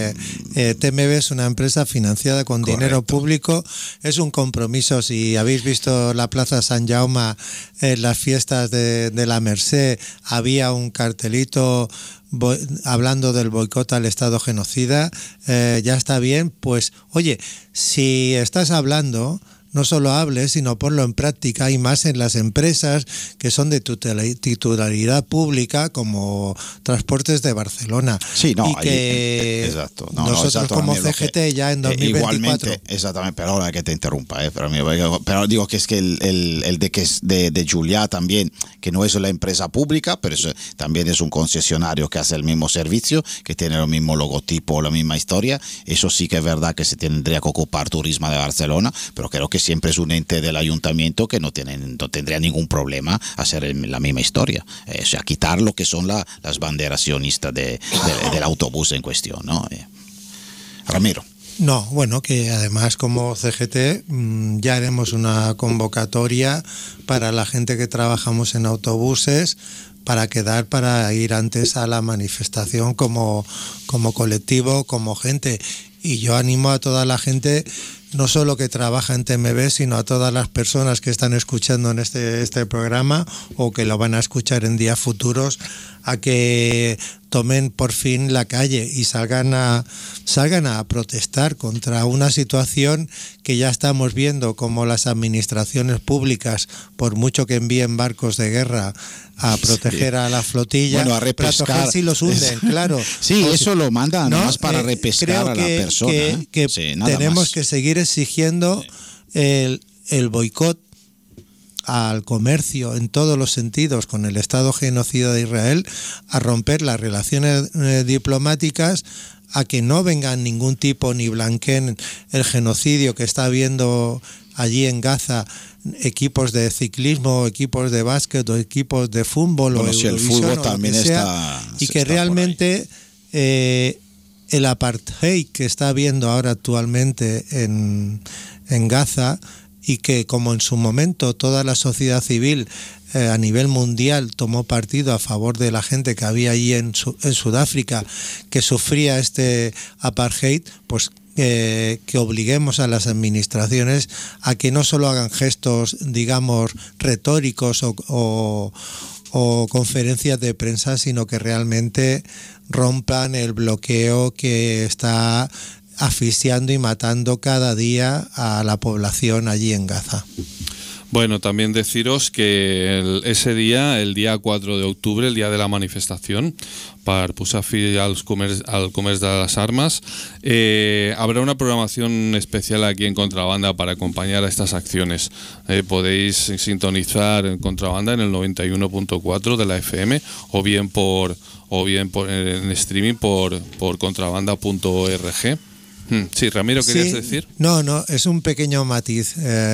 TMB es una empresa financiada con dinero público, es un compromiso. Si habéis visto la Plaza San Jaume en las fiestas de la Mercè, había un cartelito hablando del boicot al Estado genocida. Ya está bien, pues oye, si estás hablando, no solo hables, sino ponlo en práctica, y más en las empresas que son de titularidad pública, como Transportes de Barcelona. Sí, no, y que exacto. Nosotros como CGT ya en 2024... igualmente, exactamente, pero que te interrumpa, pero digo que es que el de Julià también, que no es la empresa pública, pero eso también es un concesionario que hace el mismo servicio, que tiene el mismo logotipo, la misma historia. Eso sí que es verdad que se tendría que ocupar Turismo de Barcelona, pero creo que siempre es un ente del ayuntamiento que no tendría ningún problema hacer la misma historia, o sea, quitar lo que son las banderas sionistas del autobús en cuestión, ¿no? Ramiro. No, bueno, que además como CGT ya haremos una convocatoria para la gente que trabajamos en autobuses para ir antes a la manifestación como colectivo, como gente. Y yo animo a toda la gente, no solo que trabaja en TMB, sino a todas las personas que están escuchando en este programa o que lo van a escuchar en días futuros, a que tomen por fin la calle y salgan a protestar contra una situación que ya estamos viendo, como las administraciones públicas, por mucho que envíen barcos de guerra a proteger a la flotilla, bueno, a repescar si los hunden, claro. Sí, eso lo mandan nomás para repescar a la persona. Que sí, nada tenemos más que seguir exigiendo el boicot al comercio en todos los sentidos con el Estado genocida de Israel, a romper las relaciones diplomáticas, a que no vengan ningún tipo ni blanqueen el genocidio que está habiendo allí en Gaza, equipos de ciclismo, equipos de básquet o equipos de fútbol, bueno, o si el fútbol también está, y que realmente el apartheid que está habiendo ahora actualmente en Gaza, y que como en su momento toda la sociedad civil a nivel mundial tomó partido a favor de la gente que había allí en Sudáfrica, que sufría este apartheid, pues que obliguemos a las administraciones a que no solo hagan gestos, digamos, retóricos o conferencias de prensa, sino que realmente rompan el bloqueo que está asfixiando y matando cada día a la población allí en Gaza. Bueno, también deciros que ese día, el día 4 de octubre, el día de la manifestación, per posar fi al comerç de las armas, habrá una programación especial aquí en Contrabanda para acompañar a estas acciones. Podéis sintonizar en Contrabanda en el 91.4 de la FM o bien en streaming por contrabanda.org. Sí, Ramiro, ¿querías decir? No, es un pequeño matiz.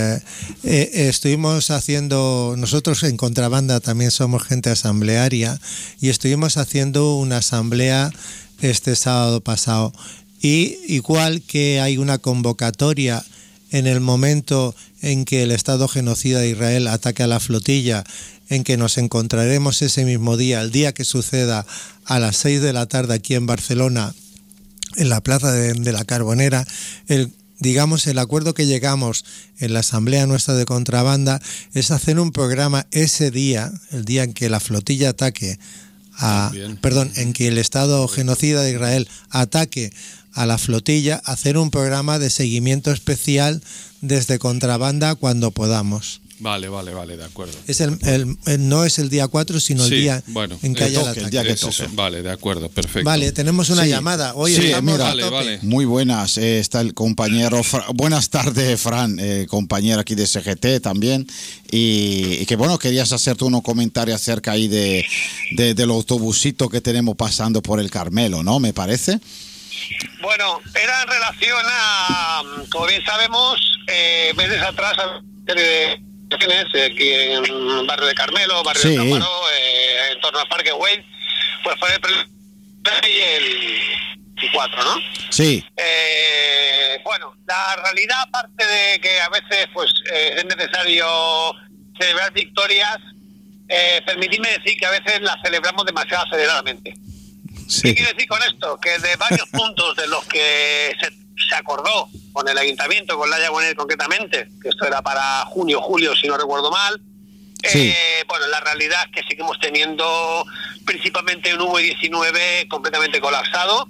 Estuvimos haciendo, nosotros en Contrabanda también somos gente asamblearia, y estuvimos haciendo una asamblea este sábado pasado. Y igual que hay una convocatoria en el momento en que el Estado genocida de Israel ataque a la flotilla, en que nos encontraremos ese mismo día, el día que suceda, a las 6 de la tarde aquí en Barcelona, en la plaza de la Carbonera. El acuerdo que llegamos en la asamblea nuestra de Contrabanda es hacer un programa ese día, el día en que la flotilla ataque en que el Estado genocida de Israel ataque a la flotilla, hacer un programa de seguimiento especial desde contrabanda cuando podamos. Vale, de acuerdo. Es no es el día 4, sino el día en que haya el ataque. El día que toque. Vale, de acuerdo, perfecto. Vale, tenemos una llamada. Hoy estamos a tope. Vale. Muy buenas, está el compañero. Buenas tardes, Fran, compañero aquí de CGT también. Y que bueno, querías hacerte unos comentarios acerca ahí del autobusito que tenemos pasando por el Carmelo, ¿no? Me parece. Bueno, era en relación a, como bien sabemos, meses atrás, aquí en el barrio de Carmelo, barrio de Camaró, en torno al Parque Güell, pues fue el 4, ¿no? Sí. Bueno, la realidad, aparte de que a veces pues es necesario celebrar victorias, permitidme decir que a veces las celebramos demasiado aceleradamente. Sí. ¿Qué quiere decir con esto? Que de varios puntos de los que se acordó con el ayuntamiento, con Laia Bonet concretamente, que esto era para junio, julio, si no recuerdo mal, bueno, la realidad es que seguimos teniendo principalmente un V19 completamente colapsado.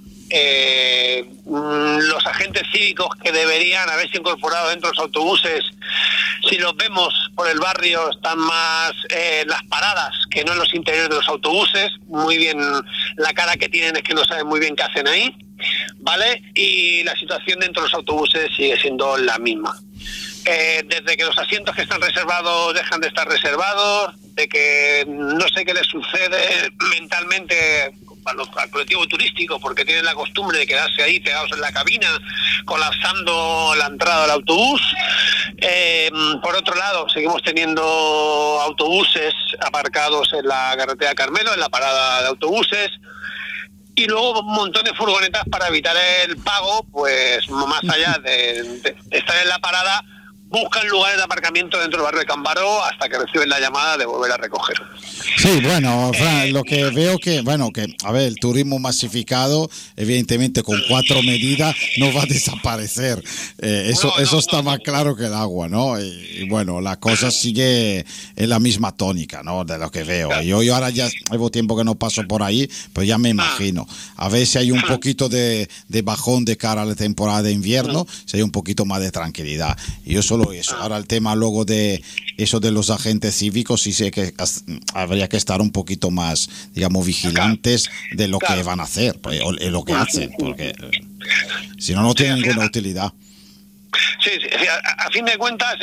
Los agentes cívicos que deberían haberse incorporado dentro de los autobuses, si los vemos por el barrio, están más en las paradas que no en los interiores de los autobuses. Muy bien, la cara que tienen es que no saben muy bien qué hacen ahí, ¿vale? Y la situación dentro de los autobuses sigue siendo la misma. Desde que los asientos que están reservados dejan de estar reservados, de que no sé qué les sucede mentalmente al colectivo turístico, porque tienen la costumbre de quedarse ahí pegados en la cabina, colapsando la entrada del autobús. Por otro lado, seguimos teniendo autobuses aparcados en la carretera de Carmelo, en la parada de autobuses, y luego un montón de furgonetas para evitar el pago, pues más allá de estar en la parada, buscan lugares de aparcamiento dentro del barrio de Camaró hasta que reciben la llamada de volver a recoger. Sí, bueno, Fran, lo que veo que, a ver, el turismo masificado, evidentemente con 4 medidas no va a desaparecer. Eso está más claro que el agua, ¿no? Y bueno, la cosa sigue en la misma tónica, ¿no? De lo que veo. Claro. Yo ahora ya llevo tiempo que no paso por ahí, pues ya me imagino. A ver si hay un poquito de bajón de cara a la temporada de invierno, si hay un poquito más de tranquilidad. Y yo solo eso. Ahora el tema luego de eso de los agentes cívicos, sí sé que habría que estar un poquito más, digamos, vigilantes de lo que van a hacer, pues, o lo que hacen, porque si no, no tiene ninguna utilidad. Sí, a fin de cuentas,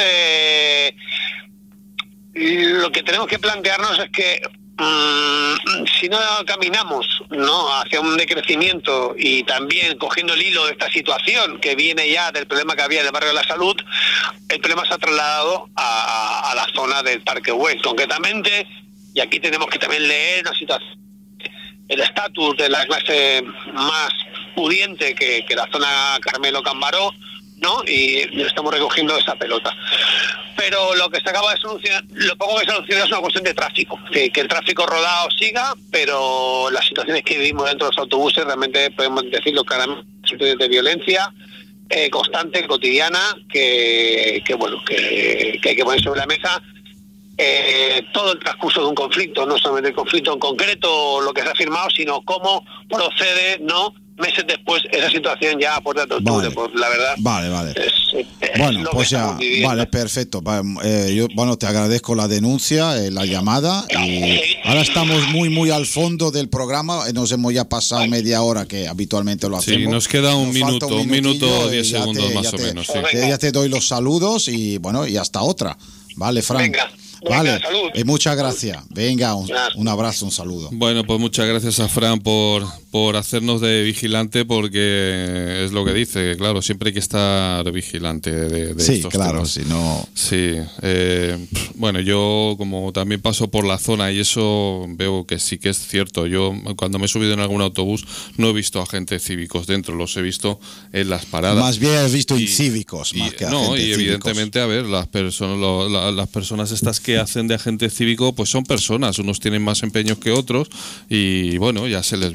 lo que tenemos que plantearnos es que si no caminamos, ¿no?, hacia un decrecimiento y también cogiendo el hilo de esta situación que viene ya del problema que había en el barrio de la Salud, el problema se ha trasladado a la zona del Parque Güell, concretamente, y aquí tenemos que también leer la situación, el estatus de la clase más pudiente que la zona Carmelo-Camaró, ¿no? Y estamos recogiendo esa pelota. Pero lo que se acaba de solucionar, lo poco que se soluciona es una cuestión de tráfico, que el tráfico rodado siga, pero las situaciones que vivimos dentro de los autobuses realmente podemos decirlo claramente, situaciones de violencia constante, cotidiana, que hay que poner sobre la mesa todo el transcurso de un conflicto, no solamente el conflicto en concreto, lo que se ha firmado, sino cómo procede, ¿no?, meses después esa situación ya a puertas de octubre, vale. Pues la verdad. Vale. Es bueno, pues ya, vale, perfecto. Yo, te agradezco la denuncia, la llamada, y ahora estamos muy al fondo del programa, nos hemos ya pasado media hora que habitualmente lo hacemos. Sí, nos queda un minuto 10 segundos más o menos. Sí. Ya te doy los saludos y bueno, y hasta otra. Vale, Fran. Venga. Vale, muchas gracias. Venga, un abrazo, un saludo. Bueno, pues muchas gracias a Fran por hacernos de vigilante, porque es lo que dice, claro, siempre hay que estar vigilante de estos temas. Si no... Sí, bueno, yo como también paso por la zona y eso veo que sí que es cierto. Yo cuando me he subido en algún autobús no he visto agentes cívicos dentro, los he visto en las paradas. Más bien he visto incívicos más que agentes cívicos. Y evidentemente, a ver, las personas estas que hacen de agente cívico, pues son personas, unos tienen más empeños que otros y bueno, ya se les ve, ¿no?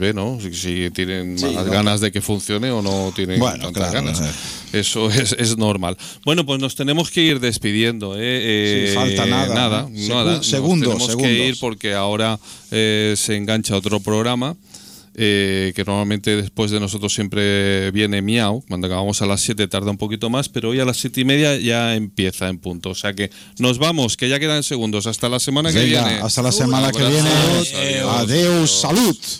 si tienen más ganas de que funcione o no tienen tantas ganas. Eso es normal. Bueno, pues nos tenemos que ir despidiendo. Falta nada. Segundos. Tenemos que ir porque ahora se engancha otro programa. Que normalmente después de nosotros siempre viene Miau, cuando acabamos a las 7 tarda un poquito más, pero hoy a las 7:30 ya empieza en punto, o sea que nos vamos, que ya quedan segundos, hasta la semana que viene. Hasta la semana que viene. Adiós, salud.